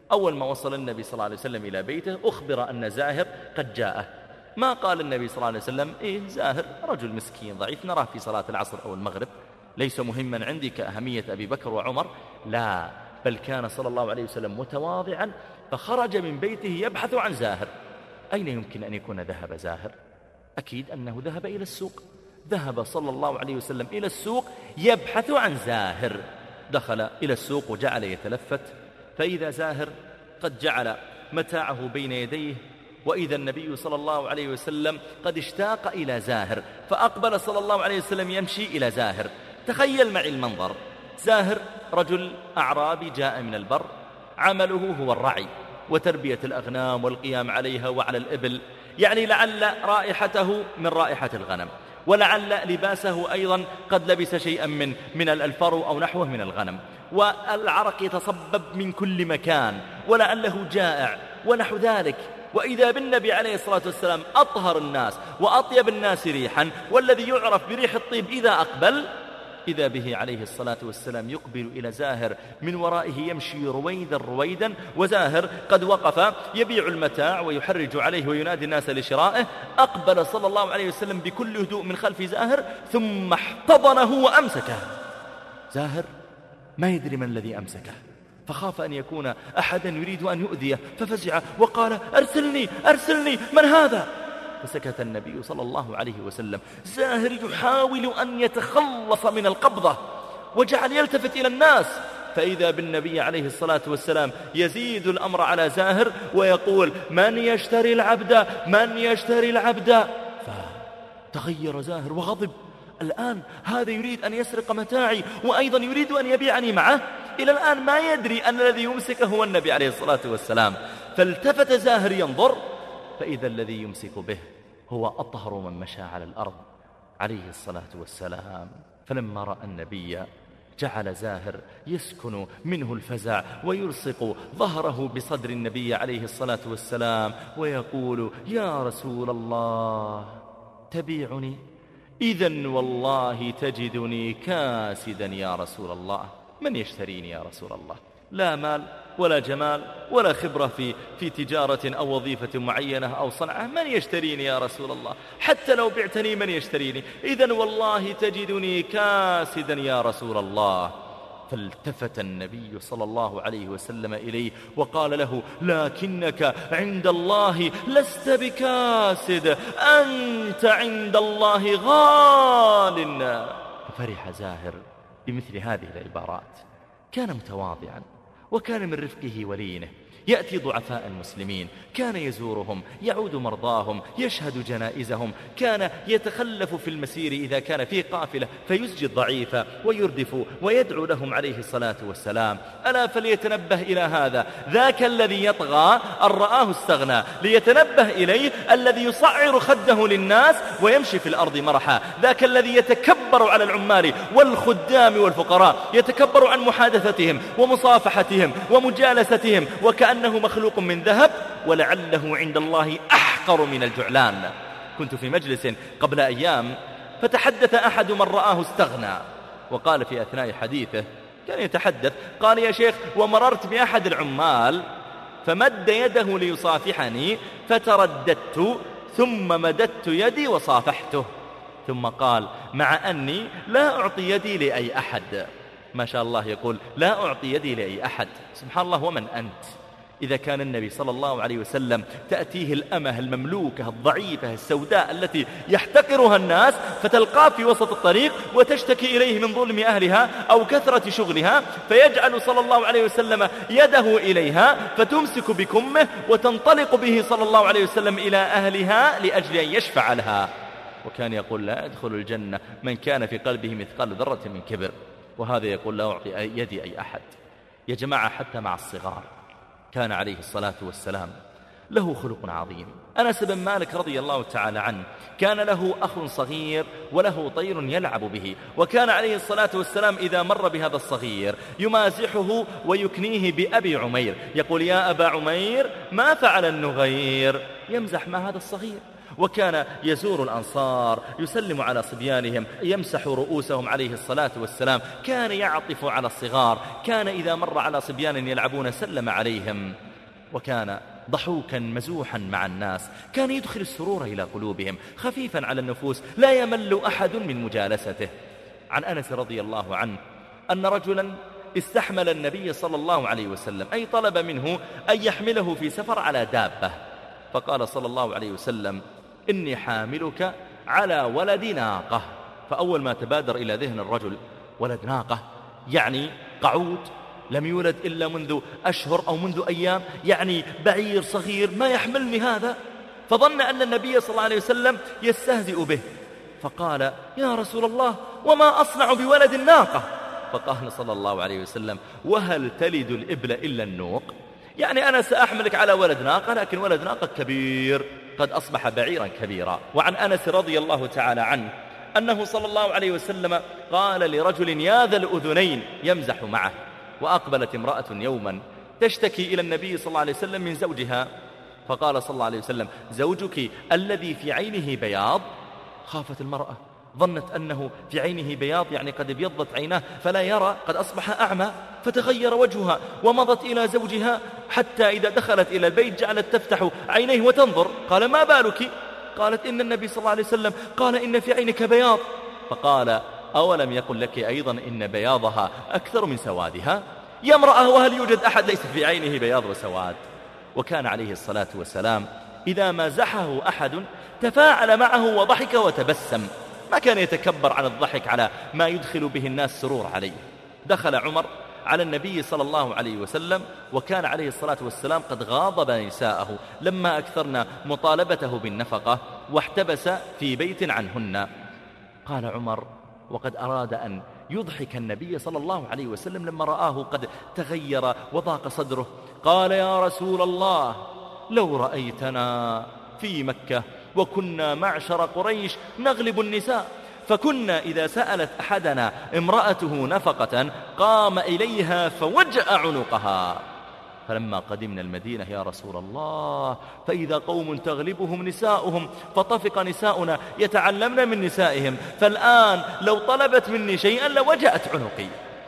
أول ما وصل النبي صلى الله عليه وسلم إلى بيته أخبر أن زاهر قد جاءه. ما قال النبي صلى الله عليه وسلم زاهر رجل مسكين ضعيف نراه في صلاة العصر أو المغرب، ليس مهما عندي كأهمية أبي بكر وعمر. لا، بل كان صلى الله عليه وسلم متواضعا، فخرج من بيته يبحث عن زاهر. أين يمكن أن يكون ذهب زاهر؟ أكيد أنه ذهب إلى السوق. ذهب صلى الله عليه وسلم إلى السوق يبحث عن زاهر. دخل إلى السوق وجعل يتلفت، فإذا زاهر قد جعل متاعه بين يديه، وإذا النبي صلى الله عليه وسلم قد اشتاق إلى زاهر، فأقبل صلى الله عليه وسلم يمشي إلى زاهر. تخيل معي المنظر، زاهر رجل أعرابي جاء من البر، عمله هو الرعي وتربية الأغنام والقيام عليها وعلى الإبل، يعني لعل رائحته من رائحة الغنم، ولعل لباسه أيضا قد لبس شيئا من الفرو أو نحوه من الغنم، والعرق يتصبب من كل مكان، ولعله جائع ونحو ذلك. وإذا بالنبي عليه الصلاة والسلام أطهر الناس وأطيب الناس ريحا، والذي يعرف بريح الطيب إذا أقبل، إذا به عليه الصلاة والسلام يقبل إلى زاهر من ورائه يمشي رويدا رويدا، وزاهر قد وقف يبيع المتاع ويحرج عليه وينادي الناس لشرائه. أقبل صلى الله عليه وسلم بكل هدوء من خلف زاهر ثم احتضنه وأمسكه. زاهر ما يدري من الذي أمسكه، فخاف أن يكون أحدا يريد أن يؤذيه، ففزع وقال أرسلني أرسلني، من هذا؟ فسكت النبي صلى الله عليه وسلم. زاهر يحاول أن يتخلص من القبضة وجعل يلتفت إلى الناس، فإذا بالنبي عليه الصلاة والسلام يزيد الأمر على زاهر ويقول من يشتري العبد من يشتري العبد. فتغير زاهر وغضب، الآن هذا يريد أن يسرق متاعي وأيضا يريد أن يبيعني معه. إلى الآن ما يدري أن الذي يمسكه هو النبي عليه الصلاة والسلام. فالتفت زاهر ينظر، فإذا الذي يمسك به هو أطهر من مشى على الأرض عليه الصلاة والسلام. فلما رأى النبي جعل زاهر يسكن منه الفزع ويلصق ظهره بصدر النبي عليه الصلاة والسلام ويقول يا رسول الله تبيعني؟ إذن والله تجدني كاسدا يا رسول الله. من يشتريني يا رسول الله؟ لا مال ولا جمال ولا خبرة في تجارة أو وظيفة معينة أو صنعة، من يشتريني يا رسول الله؟ حتى لو بعتني من يشتريني؟ إذن والله تجدني كاسدا يا رسول الله. فالتفت النبي صلى الله عليه وسلم إليه وقال له لكنك عند الله لست بكاسد، أنت عند الله غال. ففرح زاهر بمثل هذه العبارات. كان متواضعا وكان من رفقه ولينه، يأتي ضعفاء المسلمين، كان يزورهم، يعود مرضاهم، يشهد جنائزهم، كان يتخلف في المسير إذا كان فيه قافلة فيسجي الضعيف ويردف ويدعو لهم عليه الصلاة والسلام. ألا فليتنبه إلى هذا ذاك الذي يطغى أن رآه استغنى، ليتنبه إليه الذي يصعر خده للناس ويمشي في الأرض مرحا، ذاك الذي يتكبر على العمال والخدام والفقراء، يتكبر عن محادثتهم ومصافحتهم ومجالستهم وكأنه مخلوق من ذهب، ولعله عند الله أحقر من الجعلان. كنت في مجلس قبل أيام فتحدث أحد من رآه استغنى، وقال في أثناء حديثه كان يتحدث قال يا شيخ ومررت بأحد العمال فمد يده ليصافحني فترددت ثم مددت يدي وصافحته، ثم قال مع أني لا أعطي يدي لأي أحد. ما شاء الله يقول لا أعطي يدي لأي أحد. سبحان الله، ومن أنت؟ إذا كان النبي صلى الله عليه وسلم تأتيه الأمة المملوكة الضعيفة السوداء التي يحتقرها الناس فتلقاه في وسط الطريق وتشتكي إليه من ظلم أهلها أو كثرة شغلها، فيجعل صلى الله عليه وسلم يده إليها فتمسك بكمه وتنطلق به صلى الله عليه وسلم إلى أهلها لأجل أن يشفع لها. وكان يقول لا يدخل الجنة من كان في قلبه مثقال ذرة من كبر، وهذا يقول لا أعطي يدي أي أحد. يا جماعة حتى مع الصغار كان عليه الصلاة والسلام له خلق عظيم. أنس بن مالك رضي الله تعالى عنه كان له أخ صغير وله طير يلعب به، وكان عليه الصلاة والسلام إذا مر بهذا الصغير يمازحه ويكنيه بأبي عمير، يقول يا أبا عمير ما فعل النغير، يمزح مع هذا الصغير. وكان يزور الأنصار، يسلم على صبيانهم، يمسح رؤوسهم عليه الصلاة والسلام، كان يعطف على الصغار، كان إذا مر على صبيان يلعبون سلم عليهم، وكان ضحوكا مزوحا مع الناس، كان يدخل السرور إلى قلوبهم، خفيفا على النفوس، لا يمل أحد من مجالسته. عن أنس رضي الله عنه أن رجلا استحمل النبي صلى الله عليه وسلم، أي طلب منه أن يحمله في سفر على دابة، فقال صلى الله عليه وسلم: إني حاملك على ولد ناقة. فأول ما تبادر إلى ذهن الرجل ولد ناقة، يعني قعود لم يولد إلا منذ أشهر أو منذ أيام، يعني بعير صغير، ما يحملني هذا. فظن أن النبي صلى الله عليه وسلم يستهزئ به، فقال: يا رسول الله، وما أصنع بولد الناقة؟ فقال صلى الله عليه وسلم: وهل تلد الإبل إلا النوق؟ يعني أنا سأحملك على ولد ناقة، لكن ولد ناقة كبير، قد أصبح بعيرا كبيرا. وعن أنس رضي الله تعالى عنه أنه صلى الله عليه وسلم قال لرجل: يا ذا الأذنين، يمزح معه، وأقبلت امرأة يوما تشتكي إلى النبي صلى الله عليه وسلم من زوجها، فقال صلى الله عليه وسلم: زوجك الذي في عينه بياض؟ خافت المرأة، ظنت أنه في عينه بياض، يعني قد ابيضت عيناه فلا يرى، قد أصبح أعمى، فتغير وجهها ومضت إلى زوجها، حتى إذا دخلت إلى البيت جعلت تفتح عينيه وتنظر. قال: ما بالك؟ قالت: إن النبي صلى الله عليه وسلم قال إن في عينك بياض. فقال: أولم يقل لك أيضا إن بياضها أكثر من سوادها؟ يا امرأة، وهل يوجد أحد ليس في عينه بياض وسواد؟ وكان عليه الصلاة والسلام إذا مازحه أحد تفاعل معه وضحك وتبسم، ما كان يتكبر عن الضحك على ما يدخل به الناس سرور عليه. دخل عمر على النبي صلى الله عليه وسلم، وكان عليه الصلاة والسلام قد غاضب نساءه لما أكثرنا مطالبته بالنفقة، واحتبس في بيت عنهن. قال عمر وقد أراد أن يضحك النبي صلى الله عليه وسلم لما رآه قد تغير وضاق صدره، قال: يا رسول الله، لو رأيتنا في مكة وكنا معشر قريش نغلب النساء، فكنا إذا سألت أحدنا امرأته نفقة قام إليها فوجأ عنقها، فلما قدمنا المدينة يا رسول الله فإذا قوم تغلبهم نساؤهم، فطفق نساؤنا يتعلمن من نسائهم، فالآن لو طلبت مني شيئا لوجأت عنقي.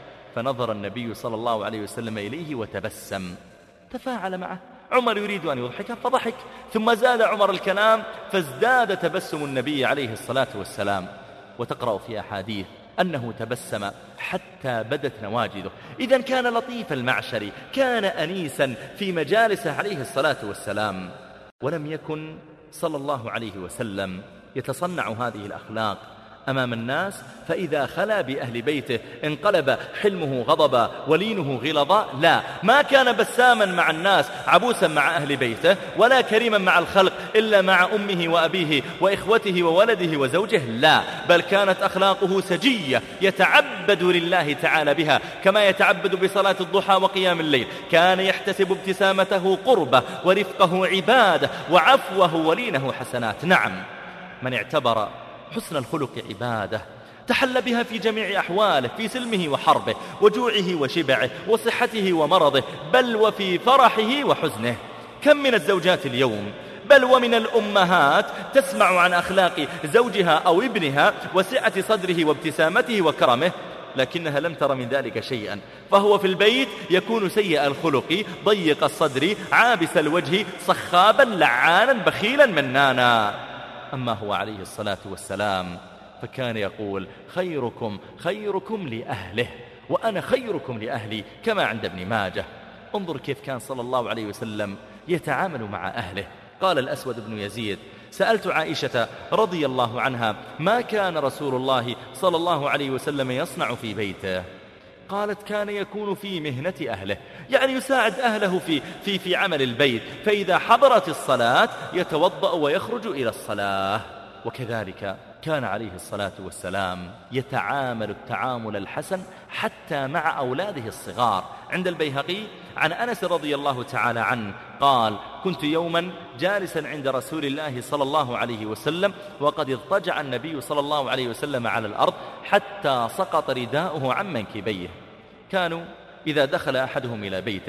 فنظر النبي صلى الله عليه وسلم إليه وتبسم، تفاعل معه. عمر يريد أن يضحك فضحك، ثم زاد عمر الكلام فازداد تبسم النبي عليه الصلاة والسلام. وتقرأ في أحاديث أنه تبسم حتى بدت نواجذه. إذن كان لطيف المعشر، كان أنيسا في مجالسه عليه الصلاة والسلام. ولم يكن صلى الله عليه وسلم يتصنع هذه الأخلاق أمام الناس، فإذا خلا بأهل بيته انقلب حلمه غضبا ولينه غلظا. لا، ما كان بساما مع الناس عبوسا مع أهل بيته، ولا كريما مع الخلق إلا مع أمه وأبيه وإخوته وولده وزوجه، لا، بل كانت أخلاقه سجية يتعبد لله تعالى بها كما يتعبد بصلاة الضحى وقيام الليل. كان يحتسب ابتسامته قربة، ورفقه عبادة، وعفوه ولينه حسنات. نعم، من اعتبر حسن الخلق عبادة تحل بها في جميع أحواله، في سلمه وحربه، وجوعه وشبعه، وصحته ومرضه، بل وفي فرحه وحزنه. كم من الزوجات اليوم بل ومن الأمهات تسمع عن أخلاق زوجها أو ابنها وسعة صدره وابتسامته وكرمه، لكنها لم تر من ذلك شيئا، فهو في البيت يكون سيء الخلق، ضيق الصدر، عابس الوجه، صخابا لعانا بخيلا منانا. أما هو عليه الصلاة والسلام فكان يقول: خيركم خيركم لأهله، وأنا خيركم لأهلي، كما عند ابن ماجه. انظر كيف كان صلى الله عليه وسلم يتعامل مع أهله. قال الأسود بن يزيد: سألت عائشة رضي الله عنها ما كان رسول الله صلى الله عليه وسلم يصنع في بيته؟ قالت: كان يكون في مهنة أهله، يعني يساعد أهله في عمل البيت، فإذا حضرت الصلاة يتوضأ ويخرج إلى الصلاة. وكذلك كان عليه الصلاة والسلام يتعامل التعامل الحسن حتى مع أولاده الصغار. عند البيهقي عن أنس رضي الله تعالى عنه قال: كنت يوما جالسا عند رسول الله صلى الله عليه وسلم، وقد اضطجع النبي صلى الله عليه وسلم على الأرض حتى سقط رداؤه عن منكبيه. كانوا إذا دخل أحدهم إلى بيته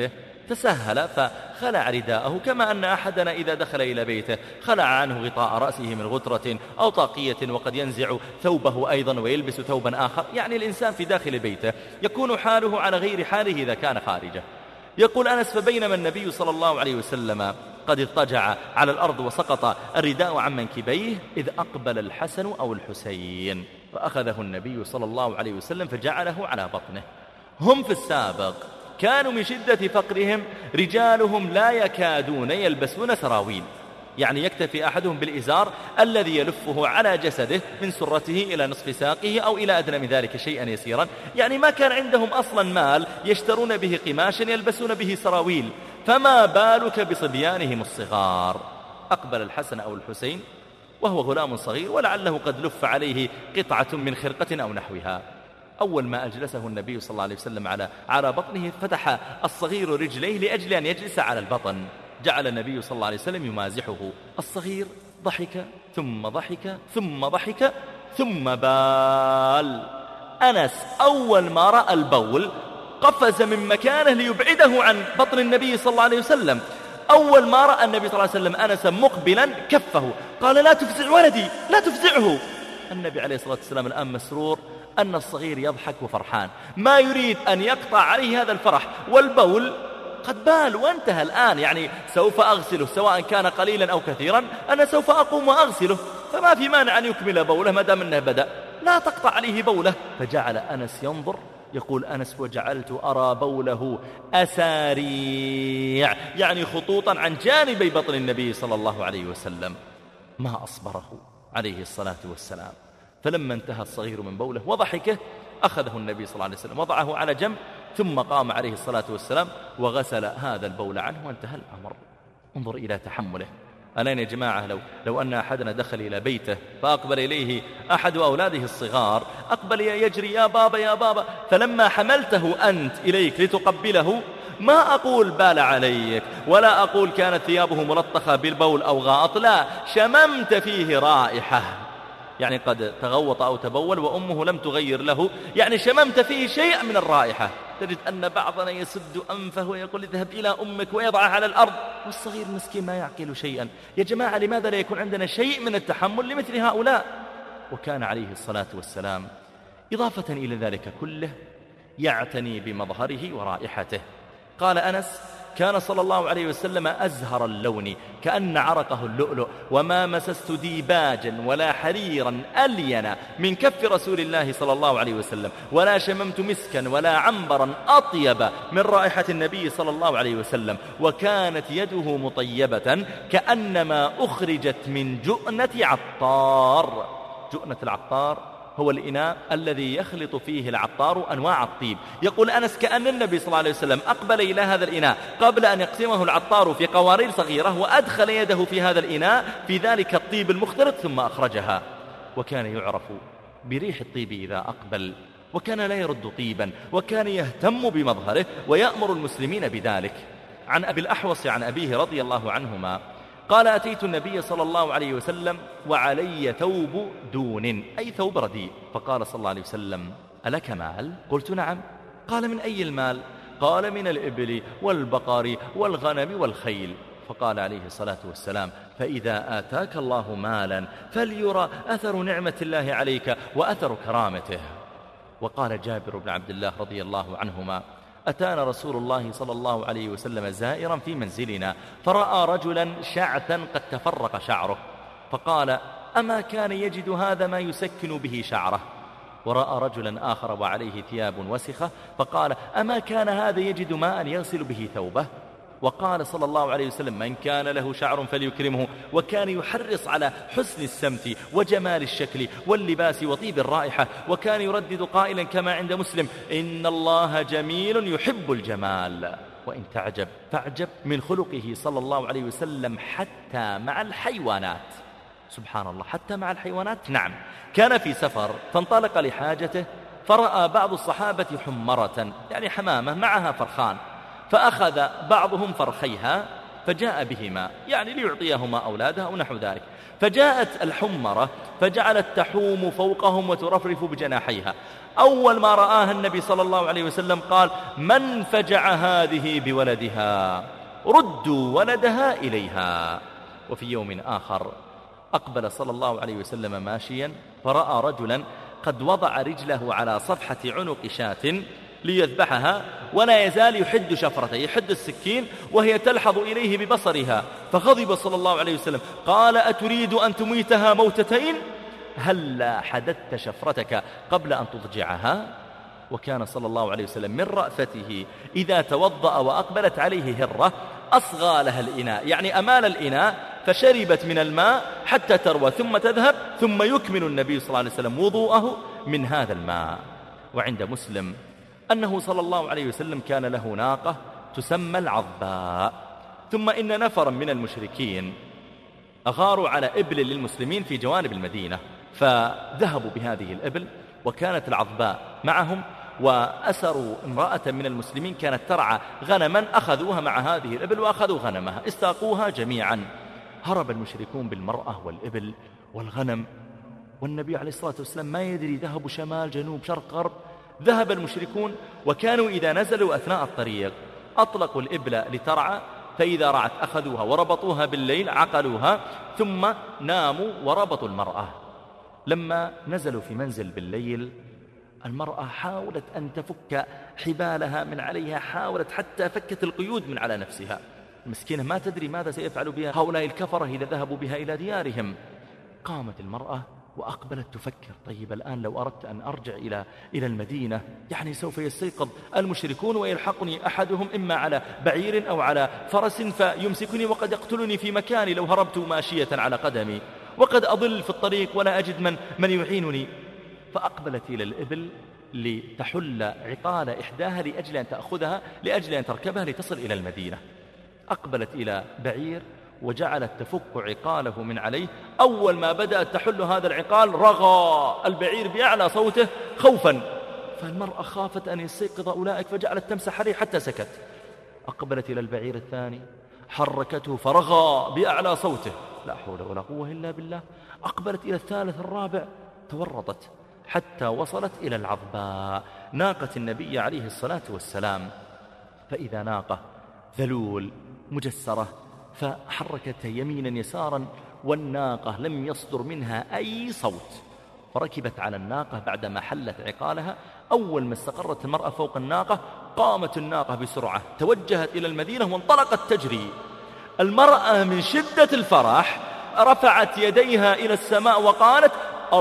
تسهل فخلع رداءه، كما أن أحدنا إذا دخل إلى بيته خلع عنه غطاء رأسه من غترة أو طاقية، وقد ينزع ثوبه أيضا ويلبس ثوبا آخر. يعني الإنسان في داخل بيته يكون حاله على غير حاله إذا كان خارجه. يقول أنس: فبينما النبي صلى الله عليه وسلم قد اضطجع على الأرض وسقط الرداء عن منكبيه إذ أقبل الحسن أو الحسين، فأخذه النبي صلى الله عليه وسلم فجعله على بطنه. هم في السابق كانوا من شدة فقرهم رجالهم لا يكادون يلبسون سراويل، يعني يكتفي أحدهم بالإزار الذي يلفه على جسده من سرته إلى نصف ساقه أو إلى أدنى من ذلك شيئا يسيرا. يعني ما كان عندهم أصلا مال يشترون به قماشا يلبسون به سراويل، فما بالك بصبيانهم الصغار. أقبل الحسن أو الحسين وهو غلام صغير ولعله قد لف عليه قطعة من خرقة أو نحوها. أول ما أجلسه النبي صلى الله عليه وسلم على بطنه فتح الصغير رجليه لأجل أن يجلس على البطن. جعل النبي صلى الله عليه وسلم يمازحه. الصغير ضحك ثم ضحك ثم ضحك ثم بال. أنس أول ما رأى البول قفز من مكانه ليبعده عن بطن النبي صلى الله عليه وسلم. أول ما رأى النبي صلى الله عليه وسلم أنسا مقبلا كفه، قال: لا تفزع ولدي، لا تفزعه. النبي عليه الصلاة والسلام الآن مسرور أن الصغير يضحك وفرحان، ما يريد أن يقطع عليه هذا الفرح، والبول قد بال وانتهى الآن. يعني سوف أغسله سواء كان قليلا أو كثيرا، أنا سوف أقوم وأغسله، فما في مانع أن يكمل بوله ما دام أنه بدأ، لا تقطع عليه بوله. فجعل أنس ينظر. يقول أنس: وجعلت أرى بوله أساريع، يعني خطوطا عن جانبي بطن النبي صلى الله عليه وسلم. ما أصبره عليه الصلاة والسلام. فلما انتهى الصغير من بوله وضحكه أخذه النبي صلى الله عليه وسلم وضعه على جنب، ثم قام عليه الصلاة والسلام وغسل هذا البول عنه وانتهى الأمر. انظر إلى تحمله. الآن يا جماعة لو أن أحدنا دخل إلى بيته فأقبل إليه أحد أولاده الصغار، أقبل يجري: يا بابا يا بابا، فلما حملته أنت إليك لتقبله ما أقول بال عليك، ولا أقول كانت ثيابه ملطخة بالبول أو غائط، لا، شممت فيه رائحة، يعني قد تغوط أو تبول وأمه لم تغير له، يعني شممت فيه شيء من الرائحة. تجد أن بعضنا يسد أنفه ويقول: اذهب إلى أمك، ويضعها على الأرض، والصغير مسكين ما يعقل شيئا. يا جماعة، لماذا لا يكون عندنا شيء من التحمل لمثل هؤلاء؟ وكان عليه الصلاة والسلام إضافة إلى ذلك كله يعتني بمظهره ورائحته. قال أنس: كان صلى الله عليه وسلم أزهر اللون كأن عرقه اللؤلؤ، وما مسست ديباجا ولا حريرا ألين من كف رسول الله صلى الله عليه وسلم، ولا شممت مسكا ولا عنبرا أطيب من رائحة النبي صلى الله عليه وسلم، وكانت يده مطيبة كأنما أخرجت من جؤنة عطار. جؤنة العطار هو الإناء الذي يخلط فيه العطار أنواع الطيب. يقول أنس: كأن النبي صلى الله عليه وسلم أقبل إلى هذا الإناء قبل أن يقسمه العطار في قوارير صغيرة، وأدخل يده في هذا الإناء في ذلك الطيب المختلط ثم أخرجها. وكان يعرف بريح الطيب إذا أقبل، وكان لا يرد طيبا، وكان يهتم بمظهره ويأمر المسلمين بذلك. عن أبي الأحوص عن أبيه رضي الله عنهما قال: أتيت النبي صلى الله عليه وسلم وعلي ثوب دون، أي ثوب رديء، فقال صلى الله عليه وسلم: ألك مال؟ قلت: نعم. قال: من أي المال؟ قال: من الإبل والبقر والغنم والخيل. فقال عليه الصلاة والسلام: فإذا آتاك الله مالا فليرى أثر نعمة الله عليك وأثر كرامته. وقال جابر بن عبد الله رضي الله عنهما: أتانا رسول الله صلى الله عليه وسلم زائرا في منزلنا، فرأى رجلا شعثا قد تفرق شعره، فقال: أما كان يجد هذا ما يسكن به شعره؟ ورأى رجلا آخر وعليه ثياب وسخة، فقال: أما كان هذا يجد ماء يغسل به ثوبه؟ وقال صلى الله عليه وسلم: من كان له شعر فليكرمه. وكان يحرص على حسن السمت وجمال الشكل واللباس وطيب الرائحة، وكان يردد قائلا كما عند مسلم: إن الله جميل يحب الجمال. وإن تعجب فاعجب من خلقه صلى الله عليه وسلم حتى مع الحيوانات. سبحان الله، حتى مع الحيوانات. نعم، كان في سفر فانطلق لحاجته، فرأى بعض الصحابة حمرة، يعني حمامة معها فرخان، فأخذ بعضهم فرخيها فجاء بهما يعني ليعطيهما أولادها أو نحو ذلك. فجاءت الحمرة فجعلت تحوم فوقهم وترفرف بجناحيها. أول ما رآها النبي صلى الله عليه وسلم قال: من فجع هذه بولدها؟ ردوا ولدها إليها. وفي يوم آخر أقبل صلى الله عليه وسلم ماشيا فرأى رجلا قد وضع رجله على صفحة عنق شاة ليذبحها ولا يزال يحد شفرته، يحد السكين وهي تلحظ إليه ببصرها. فغضب صلى الله عليه وسلم قال: أتريد أن تميتها موتتين؟ هلا حددت شفرتك قبل أن تضجعها؟ وكان صلى الله عليه وسلم من رأفته إذا توضأ وأقبلت عليه هرة أصغى لها الإناء، يعني أمال الإناء فشربت من الماء حتى تروى ثم تذهب، ثم يكمل النبي صلى الله عليه وسلم وضوءه من هذا الماء. وعند مسلم أنه صلى الله عليه وسلم كان له ناقة تسمى العضباء، ثم إن نفرا من المشركين أغاروا على إبل للمسلمين في جوانب المدينة، فذهبوا بهذه الإبل وكانت العضباء معهم، وأسروا امرأة من المسلمين كانت ترعى غنما، أخذوها مع هذه الإبل وأخذوا غنمها، استاقوها جميعا. هرب المشركون بالمرأة والإبل والغنم، والنبي عليه الصلاة والسلام ما يدري ذهبوا شمال جنوب شرق غرب. ذهب المشركون وكانوا إذا نزلوا أثناء الطريق أطلقوا الإبل لترعى، فإذا رعت أخذوها وربطوها بالليل عقلوها ثم ناموا وربطوا المرأة. لما نزلوا في منزل بالليل المرأة حاولت أن تفك حبالها من عليها، حاولت حتى فكت القيود من على نفسها. المسكينة ما تدري ماذا سيفعل بها هؤلاء الكفرة إذا ذهبوا بها إلى ديارهم. قامت المرأة وأقبلت تفكر: طيب الآن لو أردت أن أرجع إلى المدينة يعني سوف يستيقظ المشركون ويلحقني أحدهم إما على بعير أو على فرس فيمسكني وقد يقتلني في مكاني لو هربت ماشية على قدمي، وقد أضل في الطريق ولا أجد من يعينني. فأقبلت إلى الإبل لتحل عقال إحداها لأجل أن تأخذها، لأجل أن تركبها لتصل إلى المدينة. أقبلت إلى بعير وجعلت تفك عقاله من عليه. أول ما بدأت تحل هذا العقال رغى البعير بأعلى صوته خوفا، فالمرأة خافت أن يستيقظ أولئك فجعلت تمسح عليه حتى سكت. أقبلت إلى البعير الثاني حركته فرغى بأعلى صوته، لا حول ولا قوة إلا بالله. أقبلت إلى الثالث الرابع تورطت حتى وصلت إلى العضباء ناقة النبي عليه الصلاة والسلام. فإذا ناقة ذلول مجسرة، فحركتها يمينا يسارا والناقة لم يصدر منها أي صوت. فركبت على الناقة بعدما حلت عقالها. أول ما استقرت المرأة فوق الناقة قامت الناقة بسرعة توجهت إلى المدينة وانطلقت تجري. المرأة من شدة الفرح رفعت يديها إلى السماء وقالت: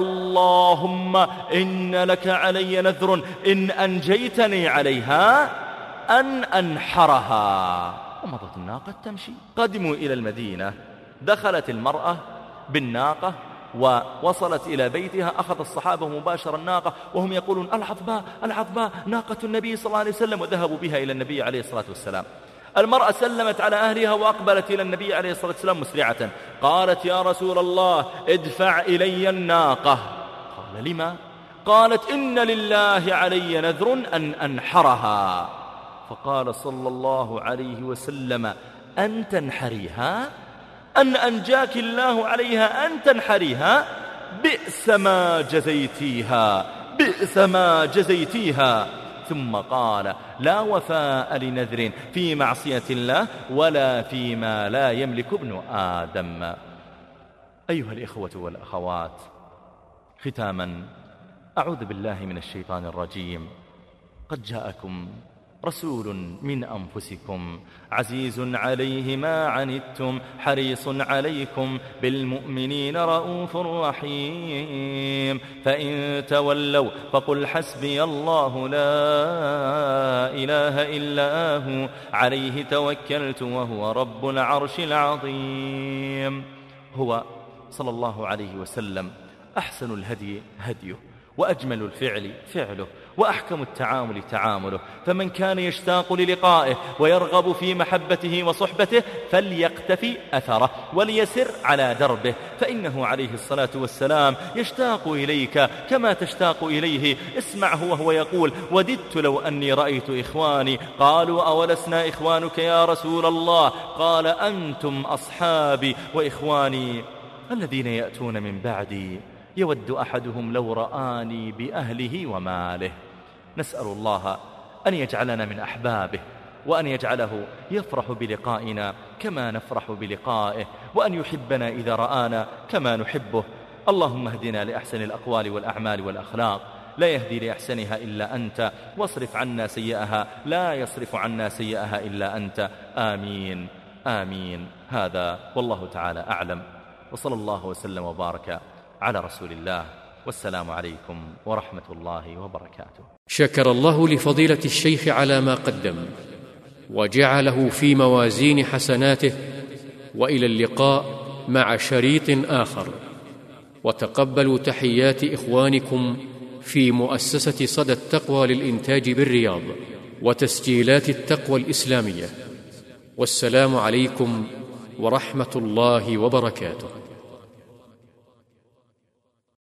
اللهم إن لك علي نذر إن أنجيتني عليها أن أنحرها. ومضت الناقة تمشي. قدموا إلى المدينة، دخلت المرأة بالناقة ووصلت إلى بيتها. أخذ الصحابة مباشرة الناقة وهم يقولون: العضباء العضباء ناقة النبي صلى الله عليه وسلم، وذهبوا بها إلى النبي عليه الصلاة والسلام. المرأة سلمت على أهلها وأقبلت إلى النبي عليه الصلاة والسلام مسرعة. قالت: يا رسول الله ادفع إلي الناقة. قال: لما؟ قالت: إن لله علي نذر أن أنحرها. فقال صلى الله عليه وسلم: أن تنحريها؟ أن أنجاك الله عليها أن تنحريها؟ بئس ما جزيتيها، بئس ما جزيتيها. ثم قال: لا وفاء لنذر في معصية الله ولا فيما لا يملك ابن آدم. أيها الإخوة والأخوات، ختاما أعوذ بالله من الشيطان الرجيم. قد جاءكم رسول من أنفسكم عزيز عليه ما عنتم حريص عليكم بالمؤمنين رؤوف رحيم. فإن تولوا فقل حسبي الله لا إله إلا هو عليه توكلت وهو رب العرش العظيم. هو صلى الله عليه وسلم أحسن الهدي هديه، وأجمل الفعل فعله، وأحكم التعامل تعامله. فمن كان يشتاق للقائه ويرغب في محبته وصحبته فليقتفي أثره وليسر على دربه، فإنه عليه الصلاة والسلام يشتاق إليك كما تشتاق إليه. اسمعه وهو يقول: وددت لو أني رأيت إخواني. قالوا: أولسنا إخوانك يا رسول الله؟ قال: أنتم أصحابي وإخواني الذين يأتون من بعدي، يود أحدهم لو رآني بأهله وماله. نسأل الله أن يجعلنا من أحبابه، وأن يجعله يفرح بلقائنا كما نفرح بلقائه، وأن يحبنا إذا رآنا كما نحبه. اللهم اهدنا لأحسن الأقوال والأعمال والأخلاق، لا يهدي لأحسنها إلا أنت، واصرف عنا سيئها لا يصرف عنا سيئها إلا أنت. آمين آمين. هذا والله تعالى أعلم، وصلى الله وسلم وبارك على رسول الله، والسلام عليكم ورحمة الله وبركاته. شكر الله لفضيلة الشيخ على ما قدم وجعله في موازين حسناته، وإلى اللقاء مع شريط آخر. وتقبلوا تحيات إخوانكم في مؤسسة صدى التقوى للإنتاج بالرياض وتسجيلات التقوى الإسلامية. والسلام عليكم ورحمة الله وبركاته.